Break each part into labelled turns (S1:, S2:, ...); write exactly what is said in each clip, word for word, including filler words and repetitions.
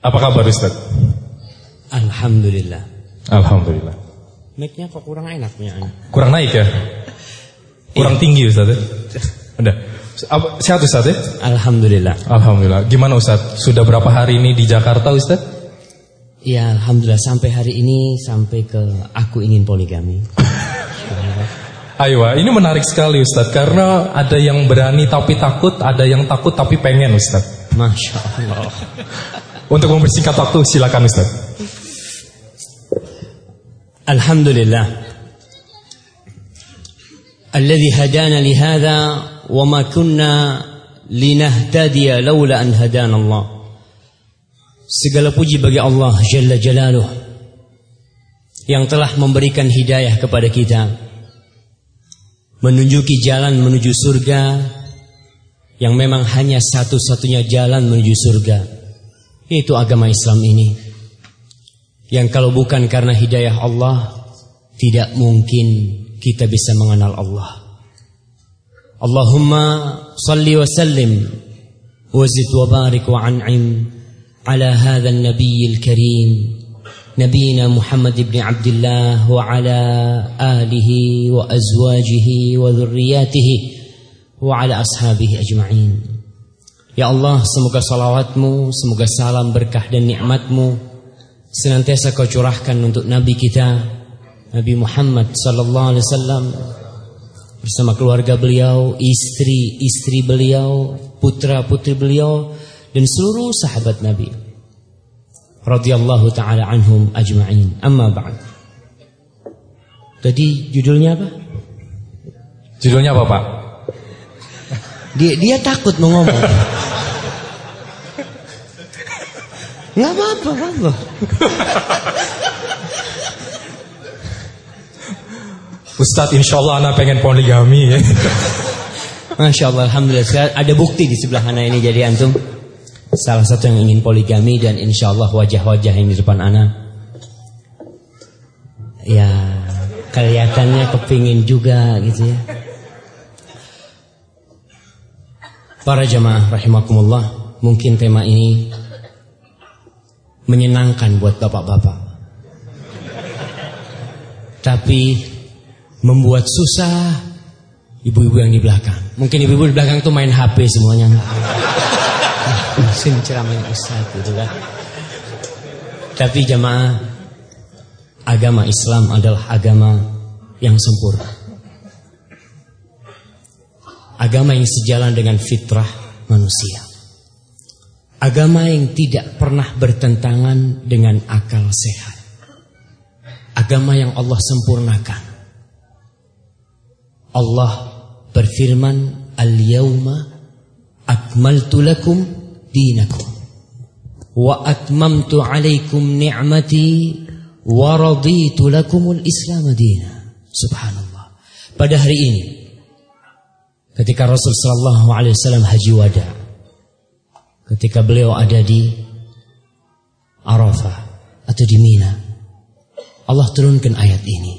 S1: Apa kabar Ustaz?
S2: Alhamdulillah.
S1: Alhamdulillah.
S2: Mic-nya kok kurang enak punya anak.
S1: Kurang naik ya? Kurang iya. Tinggi Ustaz ya? Udah. Apa, sehat Ustaz ya?
S2: Alhamdulillah.
S1: Alhamdulillah. Gimana Ustaz? Sudah berapa hari ini di Jakarta Ustaz?
S2: Ya Alhamdulillah, sampai hari ini sampai ke aku ingin poligami.
S1: Ayo, ini menarik sekali Ustaz, karena ada yang berani tapi takut, ada yang takut tapi pengen Ustaz.
S2: Masya Allah.
S1: Untuk mempersingkat waktu silakan Ustaz.
S2: Alhamdulillah. Alladzi hadana li hadza wa ma kunna linahtadiya laula an hadana Allah. Segala puji bagi Allah Jalla Jalaluh yang telah memberikan hidayah kepada kita, menunjuki jalan menuju surga yang memang hanya satu-satunya jalan menuju surga, yaitu agama Islam ini, yang kalau bukan karena hidayah Allah tidak mungkin kita bisa mengenal Allah. Allahumma salli wa sallim wa zid wa barik wa an'im ala hadha an-nabiyil karim nabiyina Muhammad ibn Abdullah wa ala alihi wa azwajihi wa dhurriyyatihi wa ala ashabihi ajma'in. Ya Allah, semoga salawatmu, semoga salam berkah dan nikmatmu senantiasa kau curahkan untuk Nabi kita Nabi Muhammad sallallahu alaihi wasallam bersama keluarga beliau, istri-istri beliau, putra-putri beliau dan seluruh sahabat Nabi radhiyallahu taala anhum ajma'in. Amma ba'd. Tadi judulnya apa?
S1: Judulnya apa, Pak?
S2: Dia dia takut mau ngomong. Enggak apa-apa, Allah.
S1: Ustadz, insya Allah anak pengen poligami ya.
S2: Masya Allah, alhamdulillah. Ada bukti di sebelah anak ini, jadi antum salah satu yang ingin poligami, dan insya Allah wajah-wajah yang di depan anak, ya kelihatannya kepingin juga gitu ya. Para jamaah rahimakumullah, mungkin tema ini menyenangkan buat bapak-bapak, tapi membuat susah ibu-ibu yang di belakang. Mungkin ibu-ibu di belakang tuh main H P semuanya. Sini ceramahin Ustaz gitu kan. Tapi jamaah, agama Islam adalah agama yang sempurna, agama yang sejalan dengan fitrah manusia, agama yang tidak pernah bertentangan dengan akal sehat, agama yang Allah sempurnakan. Allah berfirman, al-yawma akmaltu lakum dinakum wa atmamtu alaikum ni'mati wa raditu lakumul islam dina. Subhanallah. Pada hari ini, ketika Rasul sallallahu alaihi wasallam haji wada, ketika beliau ada di Arafah atau di Mina, Allah turunkan ayat ini,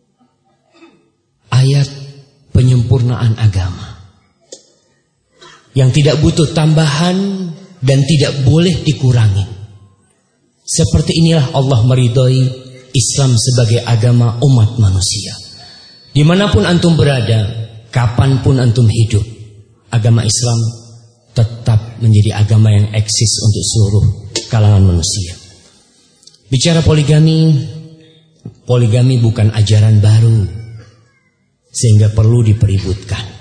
S2: ayat penyempurnaan agama yang tidak butuh tambahan dan tidak boleh dikurangi. Seperti inilah Allah meridhoi Islam sebagai agama umat manusia. Dimanapun antum berada, kapanpun antum hidup, agama Islam tetap menjadi agama yang eksis untuk seluruh kalangan manusia. Bicara poligami, poligami bukan ajaran baru sehingga perlu dipeributkan.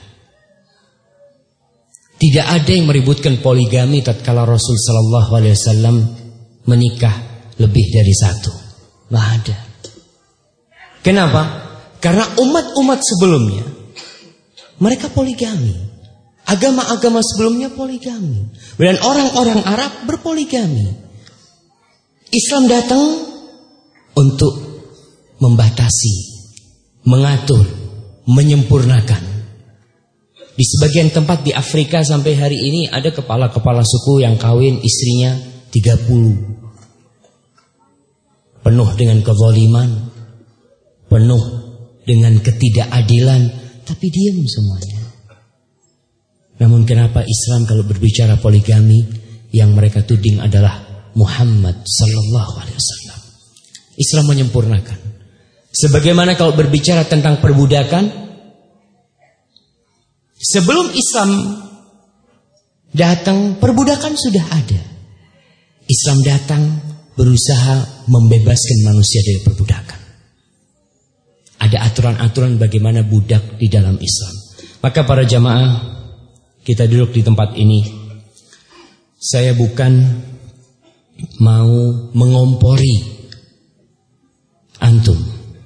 S2: Tidak ada yang meributkan poligami tatkala Rasul sallallahu alaihi wasallam menikah lebih dari satu. Nggak ada. Kenapa? Karena umat-umat sebelumnya mereka poligami. Agama-agama sebelumnya poligami. Dan orang-orang Arab berpoligami. Islam datang untuk membatasi, mengatur, menyempurnakan. Di sebagian tempat di Afrika sampai hari ini ada kepala-kepala suku yang kawin istrinya tiga puluh. Penuh dengan kezaliman, penuh dengan ketidakadilan, tapi diam semuanya. Namun kenapa Islam kalau berbicara poligami yang mereka tuding adalah Muhammad sallallahu alaihi wasallam. Islam menyempurnakan. Sebagaimana kalau berbicara tentang perbudakan, sebelum Islam datang, perbudakan sudah ada. Islam datang berusaha membebaskan manusia dari perbudakan. Ada aturan-aturan bagaimana budak di dalam Islam. Maka para jamaah, kita duduk di tempat ini, saya bukan mau mengompori antum.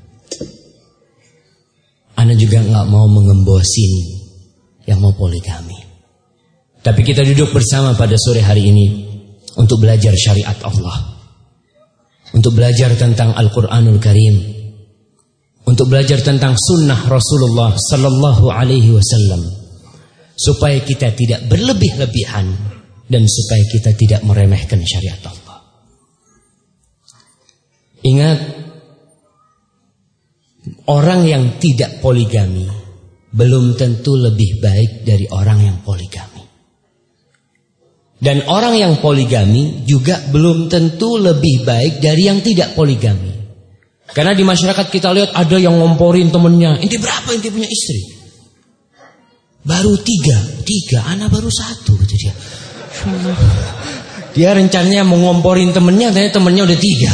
S2: Ana juga nggak mau mengembosin yang mau poligami. Tapi kita duduk bersama pada sore hari ini untuk belajar syariat Allah, untuk belajar tentang Al-Quranul Karim, untuk belajar tentang sunnah Rasulullah sallallahu alaihi wasallam, supaya kita tidak berlebih-lebihan dan supaya kita tidak meremehkan syariat Allah. Ingat, orang yang tidak poligami belum tentu lebih baik dari orang yang poligami. Dan orang yang poligami juga belum tentu lebih baik dari yang tidak poligami. Karena di masyarakat kita lihat ada yang ngomporin temennya, "Inti berapa inti punya istri?" "Baru tiga." "Tiga, ana baru satu," kata dia. Dia rencananya mau ngomporin temennya, ternyata temennya udah tiga.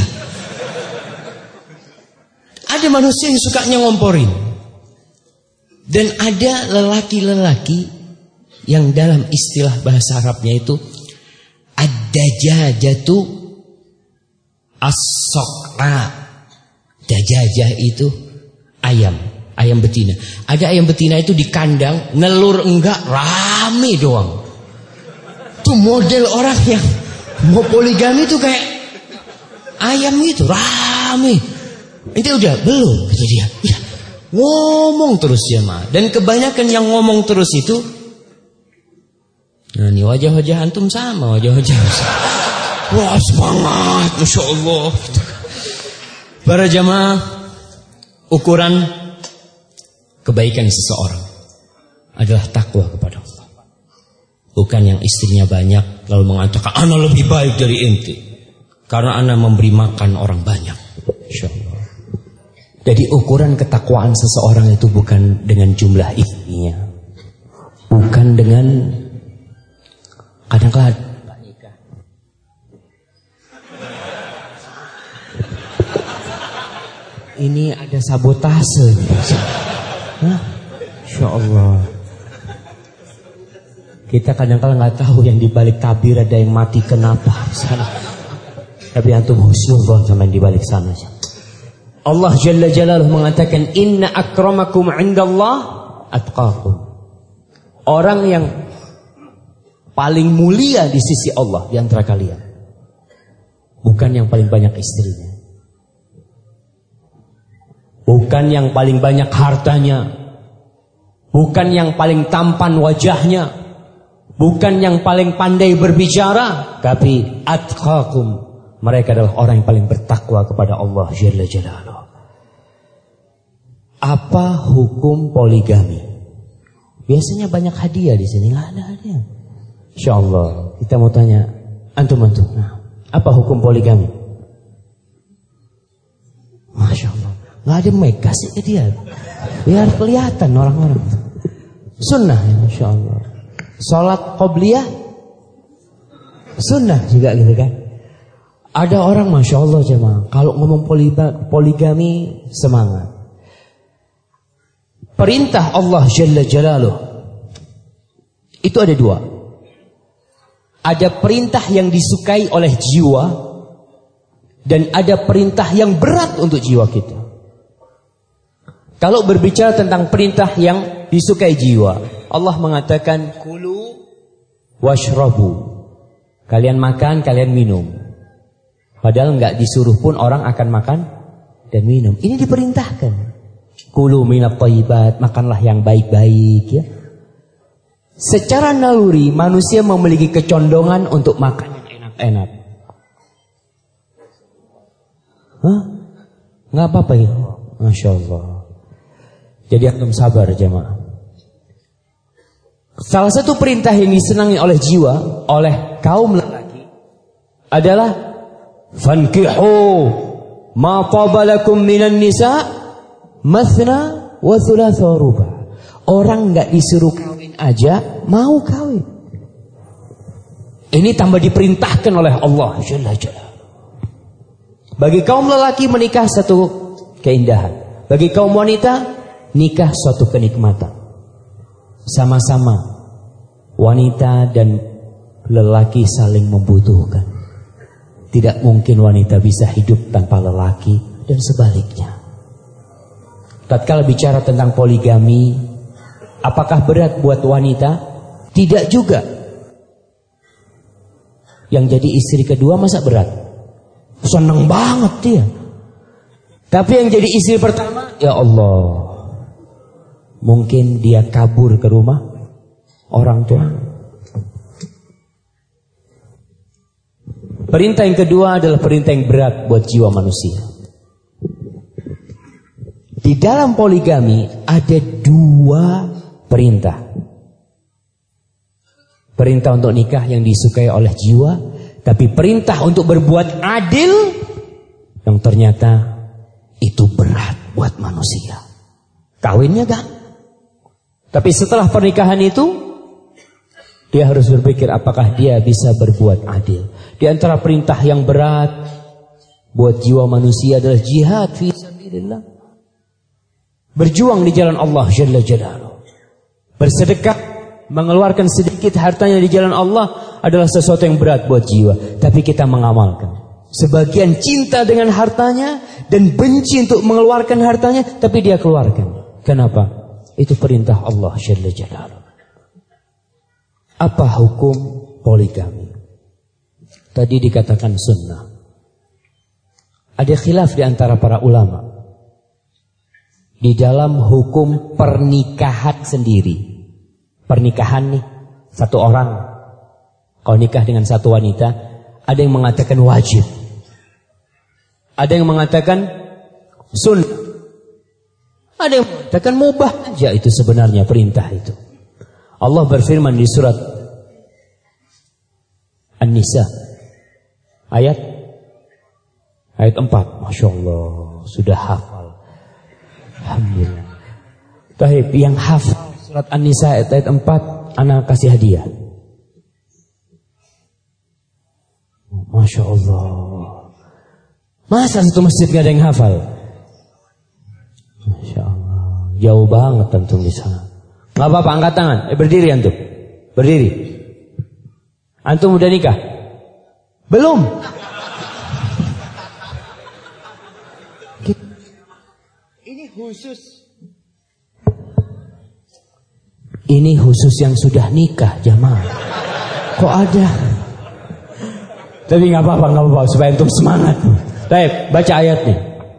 S2: Ada manusia yang sukanya ngomporin. Dan ada lelaki-lelaki yang dalam istilah bahasa Arabnya itu ad-dajajatu as-saqra. Dajajah itu ayam, ayam betina. Ada ayam betina itu di kandang, nelur enggak, rame doang. Itu model orang yang mau poligami itu kayak ayam itu, rame. Itu udah belum, kata dia. Ya, ngomong terus ya mah. Dan kebanyakan yang ngomong terus itu, nah ini wajah-wajah antum sama, wajah-wajah sama. Wah semangat, Masya Allah. Para jamaah, ukuran kebaikan seseorang adalah takwa kepada Allah. Bukan yang istrinya banyak lalu mengatakan ana lebih baik dari ente karena ana memberi makan orang banyak. Insyaallah. Jadi ukuran ketakwaan seseorang itu bukan dengan jumlah istrinya, bukan dengan kadang-kadang ini ada sabotase. Hah? Insya Allah. Kita kadang-kadang nggak tahu yang dibalik tabir ada yang mati kenapa. Sana. Tapi antum husnuzon sama yang dibalik sana. Allah Jalla Jalaluhu mengatakan, Inna akramakum indallah atqakum. Orang yang paling mulia di sisi Allah di antara kalian, bukan yang paling banyak istrinya, bukan yang paling banyak hartanya, bukan yang paling tampan wajahnya, bukan yang paling pandai berbicara, tapi atqakum. Mereka adalah orang yang paling bertakwa kepada Allah Jalla Jalaluhu. Apa hukum poligami? Biasanya banyak hadiah di sini, nggak ada hadiah. Insya Allah kita mau tanya antum-antum, nah, apa hukum poligami? Masya Allah. Nggak ada mic, kasih ke dia biar kelihatan orang-orang. Sunnah ya, Masya Allah. Salat qobliyah sunnah juga gitu kan. Ada orang Masya Allah jemaah, kalau ngomong poligami semangat. Perintah Allah Jalla Jalaluhu itu ada dua. Ada perintah yang disukai oleh jiwa, dan ada perintah yang berat untuk jiwa kita. Kalau berbicara tentang perintah yang disukai jiwa, Allah mengatakan kulu washrabu. Kalian makan, kalian minum. Padahal enggak disuruh pun orang akan makan dan minum. Ini diperintahkan. Kulu minat thayyibat, makanlah yang baik-baik ya. Secara naluri manusia memiliki kecondongan untuk makan yang enak-enak. Hah? Enggak apa-apa ya. Masya Allah. Jadi antum sabar jemaah. Salah satu perintah yang disenangi oleh jiwa, oleh kaum lelaki adalah fankihu ma tabalakum minan nisa mathna wa thulatha wa ruba. Orang enggak disuruh kawin aja mau kawin. Ini tambah diperintahkan oleh Allah Jalla Jalla. Bagi kaum lelaki menikah satu keindahan. Bagi kaum wanita nikah suatu kenikmatan. Sama-sama wanita dan lelaki saling membutuhkan. Tidak mungkin wanita bisa hidup tanpa lelaki dan sebaliknya. Tatkala bicara tentang poligami, apakah berat buat wanita? Tidak juga. Yang jadi istri kedua masa berat? Seneng banget dia. Tapi yang jadi istri pertama, ya Allah, mungkin dia kabur ke rumah orang tua. Perintah yang kedua adalah perintah yang berat buat jiwa manusia. Di dalam poligami ada dua perintah. Perintah untuk nikah yang disukai oleh jiwa, tapi perintah untuk berbuat adil yang ternyata itu berat buat manusia. Kawinnya kan? Tapi setelah pernikahan itu dia harus berpikir apakah dia bisa berbuat adil. Di antara perintah yang berat buat jiwa manusia adalah jihad fi sabilillah. Berjuang di jalan Allah Jalla Jalaluhu. Bersedekah, mengeluarkan sedikit hartanya di jalan Allah adalah sesuatu yang berat buat jiwa. Tapi kita mengamalkan. Sebagian cinta dengan hartanya dan benci untuk mengeluarkan hartanya, tapi dia keluarkan. Kenapa? Itu perintah Allah Jalla Jalaluhu. Apa hukum poligami? Tadi dikatakan sunnah. Ada khilaf di antara para ulama di dalam hukum pernikahan sendiri. Pernikahan nih, satu orang kalau nikah dengan satu wanita, ada yang mengatakan wajib, ada yang mengatakan sunnah, ada yang mengatakan mubah aja. Itu sebenarnya perintah itu. Allah berfirman di surat An-Nisa ayat ayat empat. Masya Allah, sudah hafal. Alhamdulillah. Tahib, yang hafal surat An-Nisa ayat, ayat empat, ana kasih hadiah. Masya Allah. Masa satu masjid gak ada yang hafal? Masya Allah. Jauh banget tentu di sana. Gak apa-apa, angkat tangan. Eh, berdiri antum. Berdiri. Antum udah nikah? Belum? Ini khusus. Ini khusus yang sudah nikah, jamaah. Kok ada? Tapi gak apa-apa, gak apa-apa. Supaya antum semangat. Baik, baca ayatnya.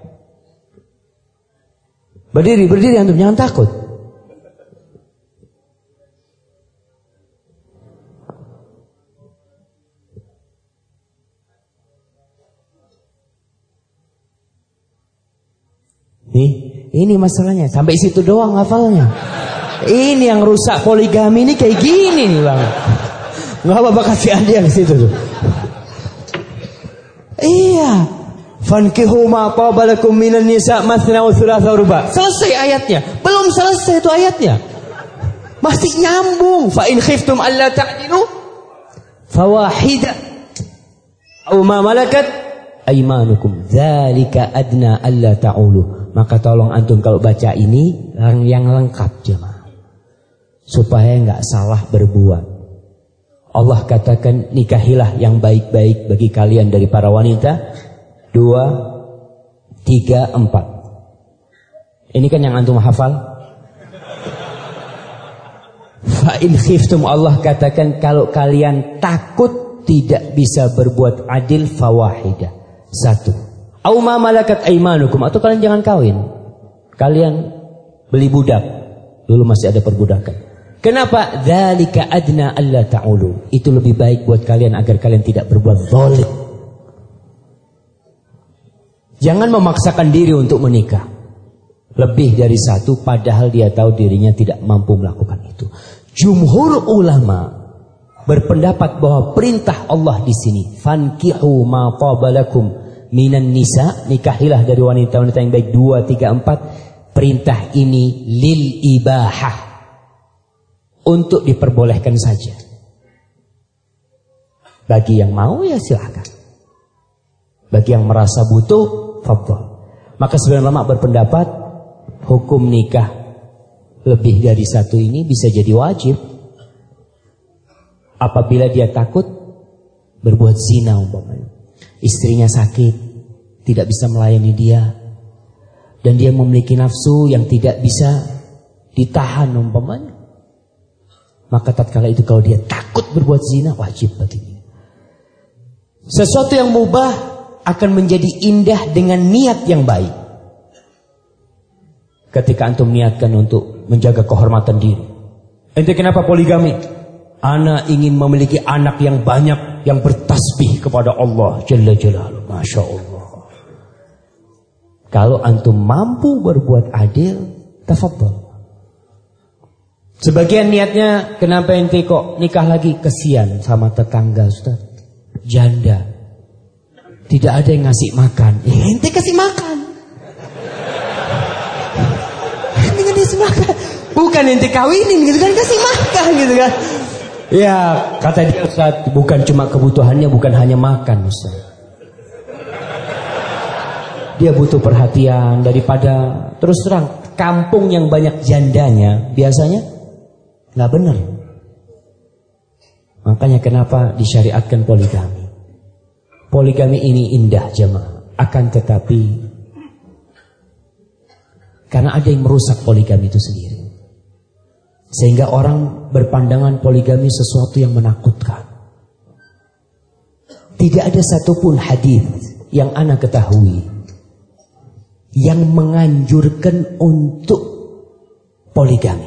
S2: Berdiri, berdiri antum. Jangan takut. Nih, ini masalahnya. Sampai situ doang hafalnya. Ini yang rusak poligami ini kayak gini nih bang. Nggak apa-apa kasih hadiah ke situ tuh. Iya. Fankihu ma tabalakum minan nisa mathna wa thulatha wa ruba. Selesai ayatnya. Belum selesai itu ayatnya. Masih nyambung. Fa in khiftum alla ta'dilu fawahida aw ma malakat aymanukum dzalika adna alla ta'ulu. Maka tolong antum kalau baca ini yang, yang lengkap jemaah, supaya nggak salah berbuat. Allah katakan nikahilah yang baik-baik bagi kalian dari para wanita. Dua, tiga, empat. Ini kan yang antum hafal. Fa in khiftum, Allah katakan kalau kalian takut tidak bisa berbuat adil, fawahidah, satu. Au ma malakat aimanukum, atau kalian jangan kawin. Kalian beli budak. Dulu masih ada perbudakan. Kenapa? Dzalika adna alla ta'ulu. Itu lebih baik buat kalian agar kalian tidak berbuat zalim. Jangan memaksakan diri untuk menikah lebih dari satu padahal dia tahu dirinya tidak mampu melakukan itu. Jumhur ulama berpendapat bahwa perintah Allah di sini, fankihu ma qabalakum minan nisa, nikahilah dari wanita-wanita yang baik, dua, tiga, empat. Perintah ini lil ibahah, untuk diperbolehkan saja. Bagi yang mau ya silakan. Bagi yang merasa butuh, fadhal. Maka sebagian ulama berpendapat hukum nikah lebih dari satu ini bisa jadi wajib apabila dia takut berbuat zina umpamanya. Istrinya sakit, tidak bisa melayani dia, dan dia memiliki nafsu yang tidak bisa ditahan umpamanya. Maka tatkala itu kalau dia takut berbuat zina, wajib baginya. Sesuatu yang mubah akan menjadi indah dengan niat yang baik. Ketika antum niatkan untuk menjaga kehormatan diri. Ente kenapa poligami? Ana ingin memiliki anak yang banyak, yang bertasbih kepada Allah Jalla Jalaluhu. Masya Allah. Kalau antum mampu berbuat adil, tafadhal. Sebagian niatnya, kenapa ente kok nikah lagi? Kesian sama tetangga, Ustaz. Janda. Tidak ada yang ngasih makan. Ya, ente kasih makan. Ente kasih makan. Bukan ente kawinin gitu kan, kasih makan gitu kan. Ya, kata dia, Ustaz, bukan cuma kebutuhannya, bukan hanya makan, Ustaz. Dia butuh perhatian daripada, terus terang, kampung yang banyak jandanya biasanya nggak benar. Makanya kenapa disyariatkan poligami. Poligami ini indah jemaah. Akan tetapi karena ada yang merusak poligami itu sendiri, sehingga orang berpandangan poligami sesuatu yang menakutkan. Tidak ada satupun hadis yang ana ketahui yang menganjurkan untuk poligami.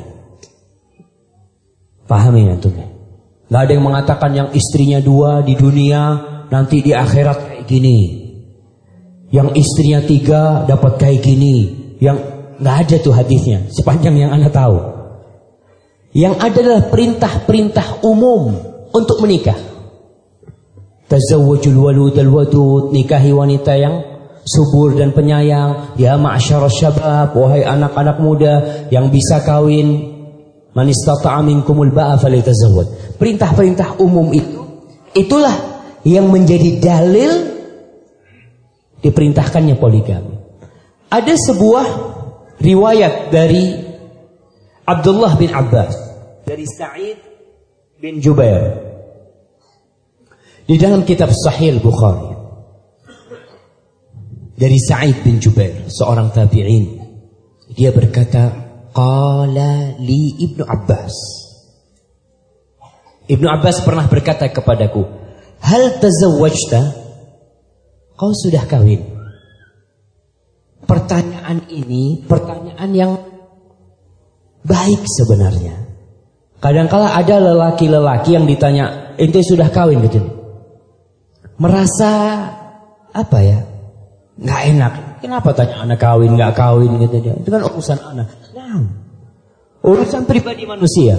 S2: Pahami ya tuh? Gak ada yang mengatakan yang istrinya dua di dunia nanti di akhirat kayak gini, yang istrinya tiga dapat kayak gini. Yang gak ada tuh hadisnya sepanjang yang anda tahu. Yang ada adalah perintah-perintah umum untuk menikah. Tazawwajul walud al-wadud, nikahi wanita yang subur dan penyayang. Ya ma'syarasy syabab, wahai anak-anak muda yang bisa kawin, man istata'a minkumul ba'a falyatazawwaj. Perintah-perintah umum itu, itulah yang menjadi dalil diperintahkannya poligami. Ada sebuah riwayat dari Abdullah bin Abbas, dari Sa'id bin Jubair, di dalam kitab Sahih Bukhari, dari Sa'id bin Jubair, seorang tabi'in. Dia berkata, qala li Ibnu Abbas, Ibnu Abbas pernah berkata kepadaku, hal tazawwajta? Kau sudah kawin? Pertanyaan ini pertanyaan yang baik sebenarnya. Kadang-kala ada lelaki-lelaki yang ditanya, ente sudah kawin gitu, merasa apa ya, nggak enak. Kenapa tanya anak kawin nggak kawin gitu dia? Itu kan urusan anak. Nah, urusan pribadi manusia.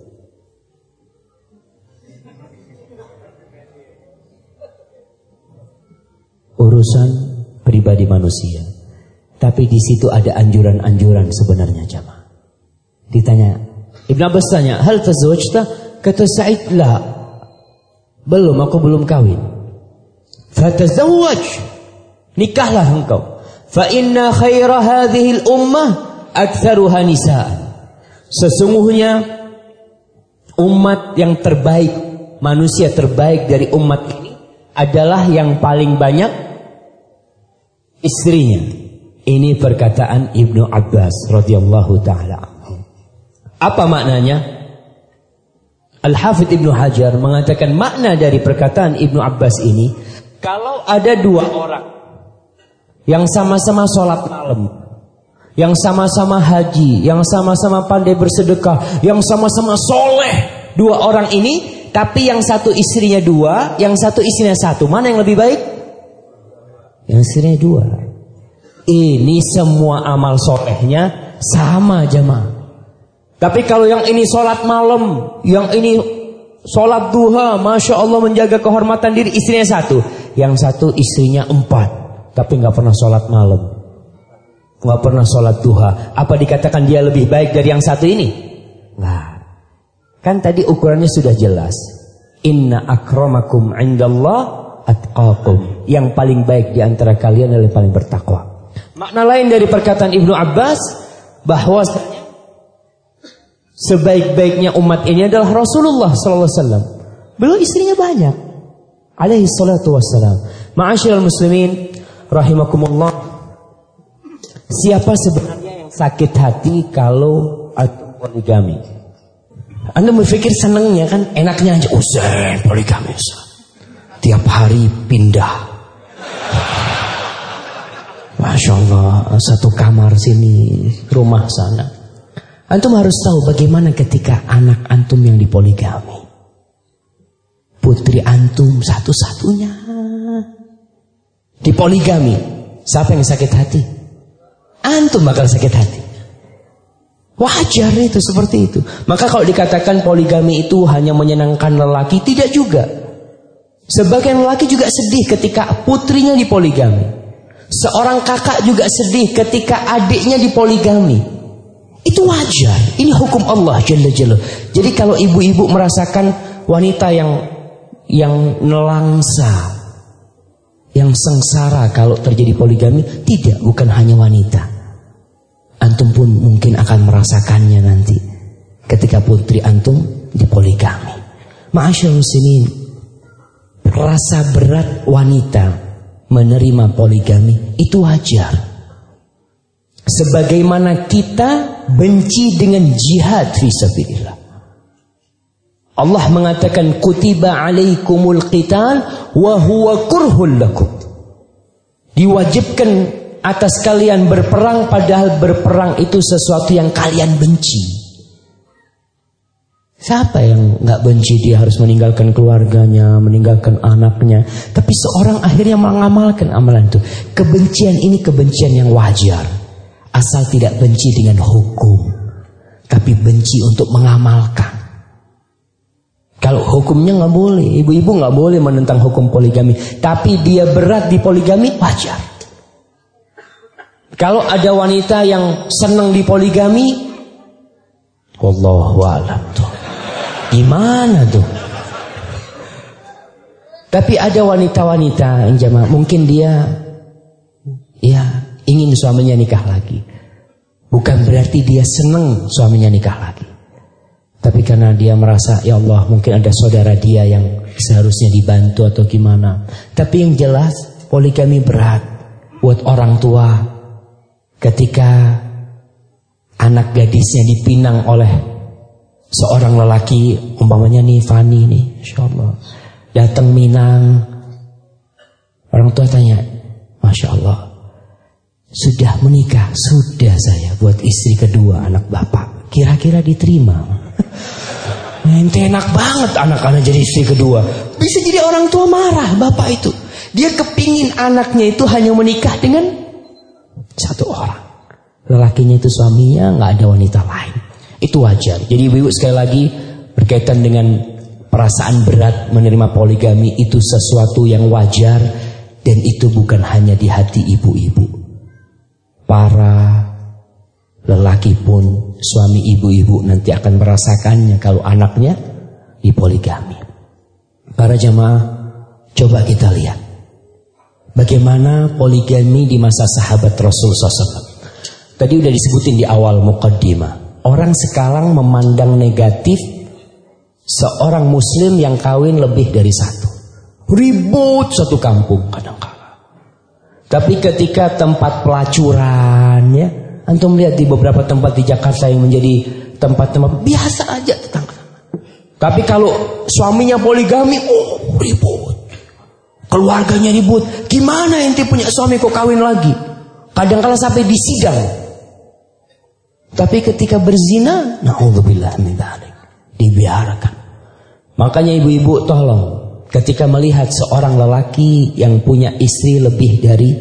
S2: Urusan pribadi manusia. Tapi di situ ada anjuran-anjuran sebenarnya jamaah. Ditanya, Ibn Abbas tanya, hal tazawwajta? Kata Sa'id, la, belum, aku belum kawin. Fatazawwaj, nikahlah engkau. Fa inna khaira hadhil ummah aktsaruha nisaan. Sesungguhnya umat yang terbaik, manusia terbaik dari umat ini adalah yang paling banyak istrinya. Ini perkataan Ibnu Abbas radhiyallahu taala anhu. Apa maknanya? Al-Hafidz Ibnu Hajar mengatakan makna dari perkataan Ibnu Abbas ini, kalau ada dua orang yang sama-sama sholat malam, yang sama-sama haji, yang sama-sama pandai bersedekah, yang sama-sama soleh, dua orang ini, tapi yang satu istrinya dua, yang satu istrinya satu, mana yang lebih baik? Yang istrinya dua. Ini semua amal solehnya sama jemaah. Tapi kalau yang ini sholat malam, yang ini
S3: sholat duha, Masya Allah menjaga kehormatan diri, istrinya satu. Yang satu istrinya empat, tapi gak pernah sholat malam, gak pernah sholat duha. Apa dikatakan dia lebih baik dari yang satu ini? Nggak. Kan tadi ukurannya sudah jelas. Inna akramakum indallah atqakum. Yang paling baik di antara kalian adalah yang paling bertakwa. Makna lain dari perkataan Ibnu Abbas, bahwa sebaik-baiknya umat ini adalah Rasulullah sallallahu alaihi wasallam. Beliau istrinya banyak, alaihi salatu wassalam. Ma'asyiral muslimin rahimakumullah, siapa sebenarnya yang sakit hati kalau ada poligami? Anda berpikir senangnya kan, enaknya aja, usen poligami, tiap hari pindah. Masya Allah, satu kamar sini, rumah sana. Antum harus tahu bagaimana ketika anak antum yang dipoligami. Putri antum satu-satunya dipoligami. Siapa yang sakit hati? Antum bakal sakit hati. Wajar itu seperti itu. Maka kalau dikatakan poligami itu hanya menyenangkan lelaki, tidak juga. Sebagian lelaki juga sedih ketika putrinya dipoligami. Seorang kakak juga sedih ketika adiknya dipoligami. Itu wajar. Ini hukum Allah Jalla Jalla. Jadi kalau ibu-ibu merasakan wanita yang yang nelangsa, yang sengsara kalau terjadi poligami, tidak, bukan hanya wanita. Antum pun mungkin akan merasakannya nanti ketika putri antum dipoligami. Ma'asyarul muslimin, rasa berat wanita menerima poligami itu wajar. Sebagaimana kita benci dengan jihad fisabilillah. Allah mengatakan kutiba alaikumul qital wa huwa kurhul lakum. Diwajibkan atas kalian berperang, padahal berperang itu sesuatu yang kalian benci. Siapa yang gak benci dia harus meninggalkan keluarganya, meninggalkan anaknya? Tapi seorang akhirnya mengamalkan amalan itu. Kebencian ini kebencian yang wajar, asal tidak benci dengan hukum, tapi benci untuk mengamalkan. Kalau hukumnya gak boleh, ibu-ibu gak boleh menentang hukum poligami, tapi dia berat di poligami, wajar. Kalau ada wanita yang senang di poligami, wallahu a'lam tuh, gimana tuh? Tapi ada wanita-wanita yang jamaah, mungkin dia ya ingin suaminya nikah lagi. Bukan berarti dia senang suaminya nikah lagi, tapi karena dia merasa, ya Allah, mungkin ada saudara dia yang seharusnya dibantu atau gimana. Tapi yang jelas poligami berat buat orang tua ketika anak gadisnya dipinang oleh seorang lelaki, umpamanya nih Fani nih, Insya Allah datang Minang. Orang tua tanya, Masya Allah, sudah menikah? Sudah saya, buat istri kedua anak bapak. Kira-kira diterima? Ente enak banget anak-anak jadi istri kedua. Bisa jadi orang tua marah bapak itu. Dia kepingin anaknya itu hanya menikah dengan satu orang, lelakinya itu suaminya, gak ada wanita lain. Itu wajar. Jadi ibu-ibu sekali lagi, berkaitan dengan perasaan berat menerima poligami, itu sesuatu yang wajar. Dan itu bukan hanya di hati ibu-ibu, para lelaki pun, suami ibu-ibu nanti akan merasakannya kalau anaknya dipoligami. Para jamaah, coba kita lihat bagaimana poligami di masa sahabat Rasul sallallahu alaihi wasallam. Tadi udah disebutin di awal muqaddimah. Orang sekarang memandang negatif seorang muslim yang kawin lebih dari satu. Ribut satu kampung kadang-kala. Tapi ketika tempat pelacuran, ya, antum lihat di beberapa tempat di Jakarta yang menjadi tempat-tempat biasa aja tetangga. Tapi kalau suaminya poligami, oh ribut. Keluarganya ribut. Gimana ente punya suami kok kawin lagi? Kadang-kala sampai di sidang. Tapi ketika berzina, na'udzubillah min dzalik, dibiarkan. Makanya ibu-ibu tolong, ketika melihat seorang lelaki yang punya istri lebih dari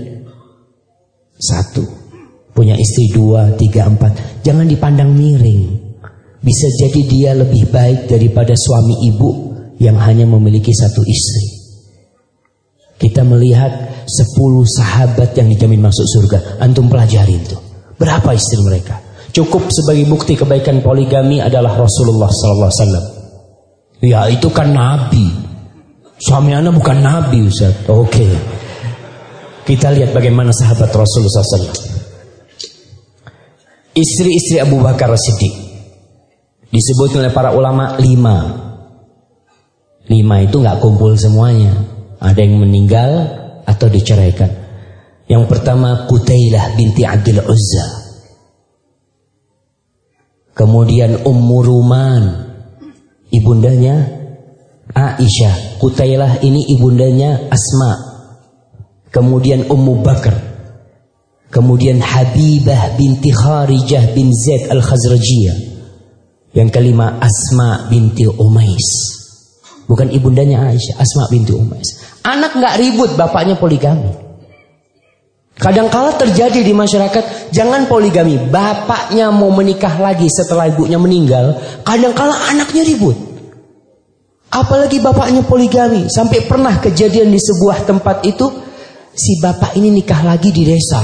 S3: satu, punya istri dua, tiga, empat, jangan dipandang miring. Bisa jadi dia lebih baik daripada suami ibu yang hanya memiliki satu istri. Kita melihat sepuluh sahabat yang dijamin masuk surga. Antum pelajarin tuh. Berapa istri mereka? Cukup sebagai bukti kebaikan poligami adalah Rasulullah sallallahu alaihi wasallam. Ya itu kan Nabi. Suami anak bukan Nabi, Ustaz. Oke. Okay. Kita lihat bagaimana sahabat Rasulullah sallallahu alaihi wasallam. Istri-istri Abu Bakar Siddiq disebut oleh para ulama lima. Lima itu nggak kumpul semuanya. Ada yang meninggal atau diceraikan. Yang pertama Qutailah binti Abdul Uzza. Kemudian Ummu Ruman, ibundanya Aisyah. Qutailah ini ibundanya Asma. Kemudian Ummu Bakar. Kemudian Habibah binti Kharijah bin Zaid al-Khazrajiyah. Yang kelima Asma binti Umais. Bukan ibundanya Aisyah, Asma binti Umais. Anak nggak ribut, bapaknya poligami. Kadangkala terjadi di masyarakat, jangan poligami, bapaknya mau menikah lagi setelah ibunya meninggal. Kadangkala anaknya ribut. Apalagi bapaknya poligami. Sampai pernah kejadian di sebuah tempat itu, si bapak ini nikah lagi di desa.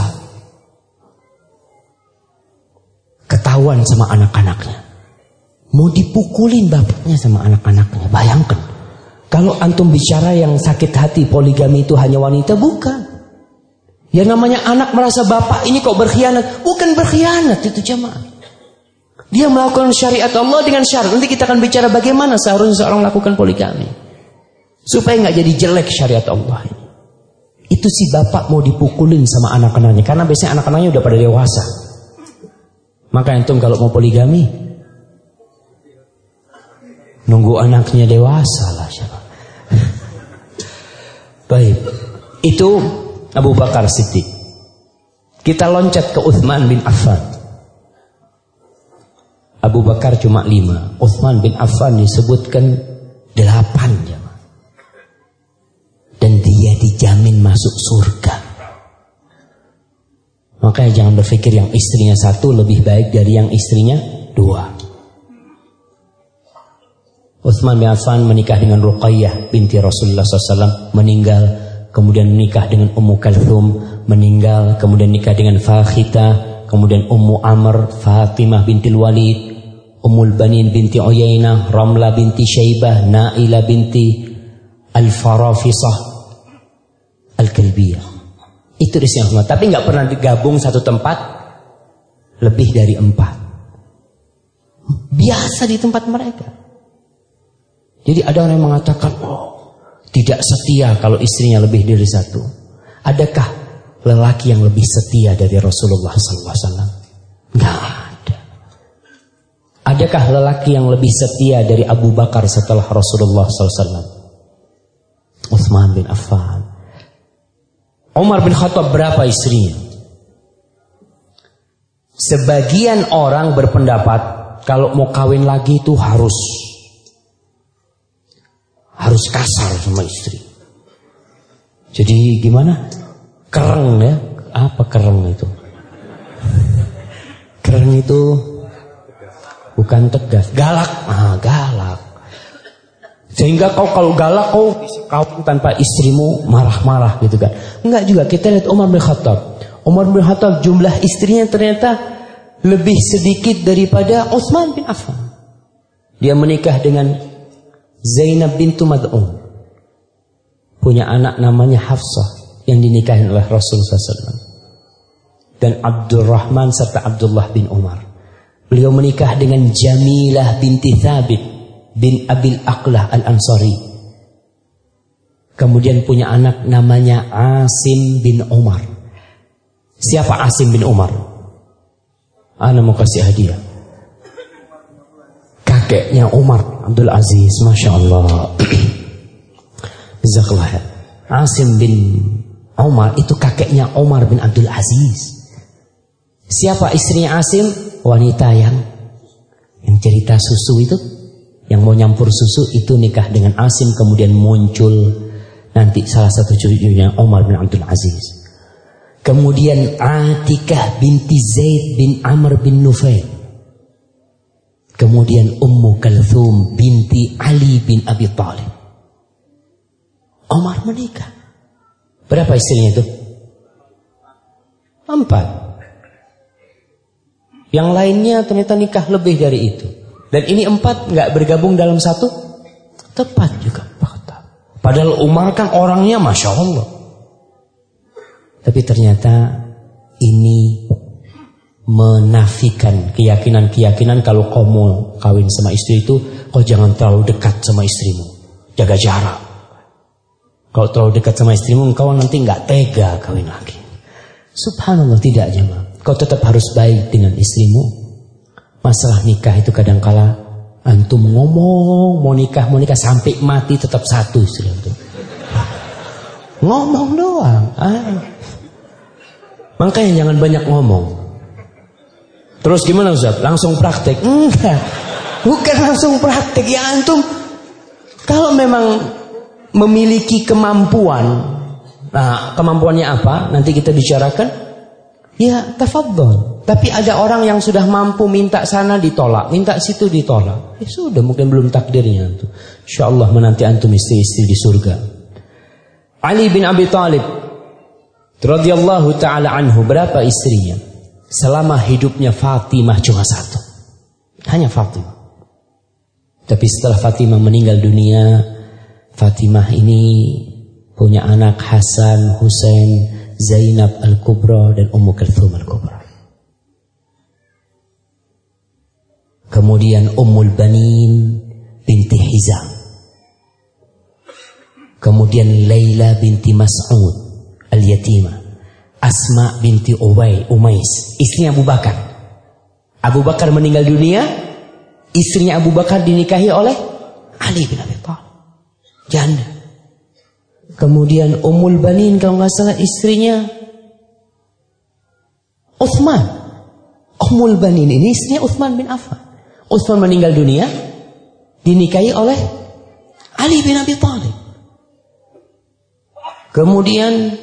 S3: Ketahuan sama anak-anaknya. Mau dipukulin bapaknya sama anak-anaknya. Bayangkan. Kalau antum bicara yang sakit hati poligami itu hanya wanita, bukan. Ya namanya anak merasa bapak ini kok berkhianat. Bukan berkhianat itu jemaah. Dia melakukan syariat Allah dengan syarat. Nanti kita akan bicara bagaimana seharusnya seorang melakukan poligami. Supaya nggak jadi jelek syariat Allah ini. Itu si bapak mau dipukulin sama anak-anaknya. Karena biasanya anak-anaknya udah pada dewasa. Maka antum kalau mau poligami, nunggu anaknya dewasa lah siapa. Baik, itu Abu Bakar Siddiq. Kita loncat ke Utsman bin Affan. Abu Bakar cuma lima, Utsman bin Affan disebutkan delapan jemaah. Dan dia dijamin masuk surga. Makanya jangan berpikir yang istrinya satu lebih baik dari yang istrinya dua. Utsman bin Affan menikah dengan Ruqayyah binti Rasulullah shallallahu alaihi wasallam, meninggal. Kemudian menikah dengan Ummu Kalthum, meninggal. Kemudian nikah dengan Fakhita. Kemudian Ummu Amr, Fatimah binti Walid, Ummul Banin binti Uyainah, Ramla binti Syaibah, Naila binti Al-Farafisah Al-Kalbiyah. Itu di sini. Tapi nggak pernah digabung satu tempat lebih dari empat. Biasa di tempat mereka. Jadi ada orang yang mengatakan, oh, tidak setia kalau istrinya lebih dari satu. Adakah lelaki yang lebih setia dari Rasulullah sallallahu alaihi wasallam? Nggak ada. Adakah lelaki yang lebih setia dari Abu Bakar setelah Rasulullah sallallahu alaihi wasallam? Utsman bin Affan. Umar bin Khattab berapa istrinya? Sebagian orang berpendapat kalau mau kawin lagi itu harus harus kasar sama istri. Jadi gimana? Kereng ya? Apa kereng itu? Kereng itu bukan tegas, galak. Ah, galak. Sehingga kau kalau galak kau kau tanpa istrimu marah-marah gitu kan. Enggak juga, kita lihat Umar bin Khattab. Umar bin Khattab jumlah istrinya ternyata lebih sedikit daripada Utsman bin Affan. Dia menikah dengan Zainab bintu Mad'un. Punya anak namanya Hafsah yang dinikahin oleh Rasulullah sallallahu alaihi wasallam. Dan Abdurrahman serta Abdullah bin Umar. Beliau menikah dengan Jamilah binti Thabit bin Abil Aqlah Al-Ansari. Kemudian punya anak namanya Asim bin Umar. Siapa Asim bin Umar? Ana mau kasih hadiah. Kakeknya Umar Abdul Aziz, Masya Allah. Jazakallah. Asim bin Umar itu kakeknya Umar bin Abdul Aziz. Siapa istrinya Asim? Wanita yang yang cerita susu itu, yang mau nyampur susu itu nikah dengan Asim. Kemudian muncul nanti salah satu cucunya Umar bin Abdul Aziz. Kemudian Atikah binti Zaid bin Amr bin Nufail. Kemudian Ummu Kalthum binti Ali bin Abi Thalib. Umar menikah. Berapa istrinya itu? Empat. Yang lainnya ternyata nikah lebih dari itu. Dan ini empat nggak bergabung dalam satu tepat juga. Padahal Umar kan orangnya Masya Allah. Tapi ternyata ini menafikan keyakinan-keyakinan kalau kamu kawin sama istri itu, kau jangan terlalu dekat sama istrimu. Jaga jarak. Kalau terlalu dekat sama istrimu, engkau nanti nggak tega kawin lagi. Subhanallah, tidak jemaah. Kau tetap harus baik dengan istrimu. Masalah nikah itu kadangkala antum ngomong mau nikah mau nikah sampai mati tetap satu istri antum. Ngomong doang. Ah. Makanya jangan banyak ngomong. Terus gimana Ustaz? Langsung praktek? Enggak. Bukan langsung praktek ya antum. Kalau memang memiliki kemampuan, nah kemampuannya apa? Nanti kita bicarakan. Ya, tafadhol. Tapi ada orang yang sudah mampu minta sana ditolak, minta situ ditolak. Ya sudah, mungkin belum takdirnya antum. Insyaallah menanti antum istri-istri di surga. Ali bin Abi Thalib radhiyallahu taala anhu, berapa istrinya? Selama hidupnya Fatimah cuma satu. Hanya Fatimah. Tapi setelah Fatimah meninggal dunia, Fatimah ini punya anak Hasan, Husain, Zainab Al-Kubra dan Ummu Kalthum Al-Kubra. Kemudian Ummul Banin binti Hizam. Kemudian Laila binti Mas'ud Al-Yatimah. Asma binti Ubay Umais, istrinya Abu Bakar. Abu Bakar meninggal dunia, istrinya Abu Bakar dinikahi oleh Ali bin Abi Thalib. Janda. Kemudian Ummul Banin kalau nggak salah istrinya Uthman. Ummul Banin ini istrinya Uthman bin Affan. Uthman meninggal dunia, dinikahi oleh Ali bin Abi Thalib. Kemudian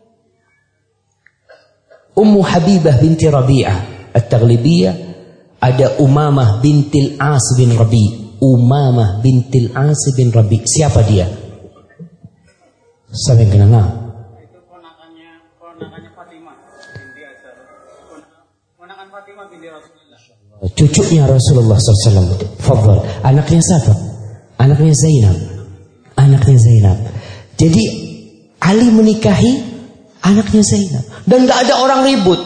S3: Ummu Habibah binti Rabi'ah At-Taghlibiyah, ada Umamah bintil As bin Rabi'. Umamah bintil As bin Rabi'. Siapa dia? Siapa yang kenal? Nah.
S4: Itu ponakannya, ponakannya Fatimah binti Asar. Ponakan Fatimah binti Rasulullah.
S3: Cucunya Rasulullah shallallahu alaihi wasallam. Fadhal. Anaknya siapa? Anaknya Zainab. Anaknya Zainab. Jadi Ali menikahi anaknya Zainab. Dan gak ada orang ribut.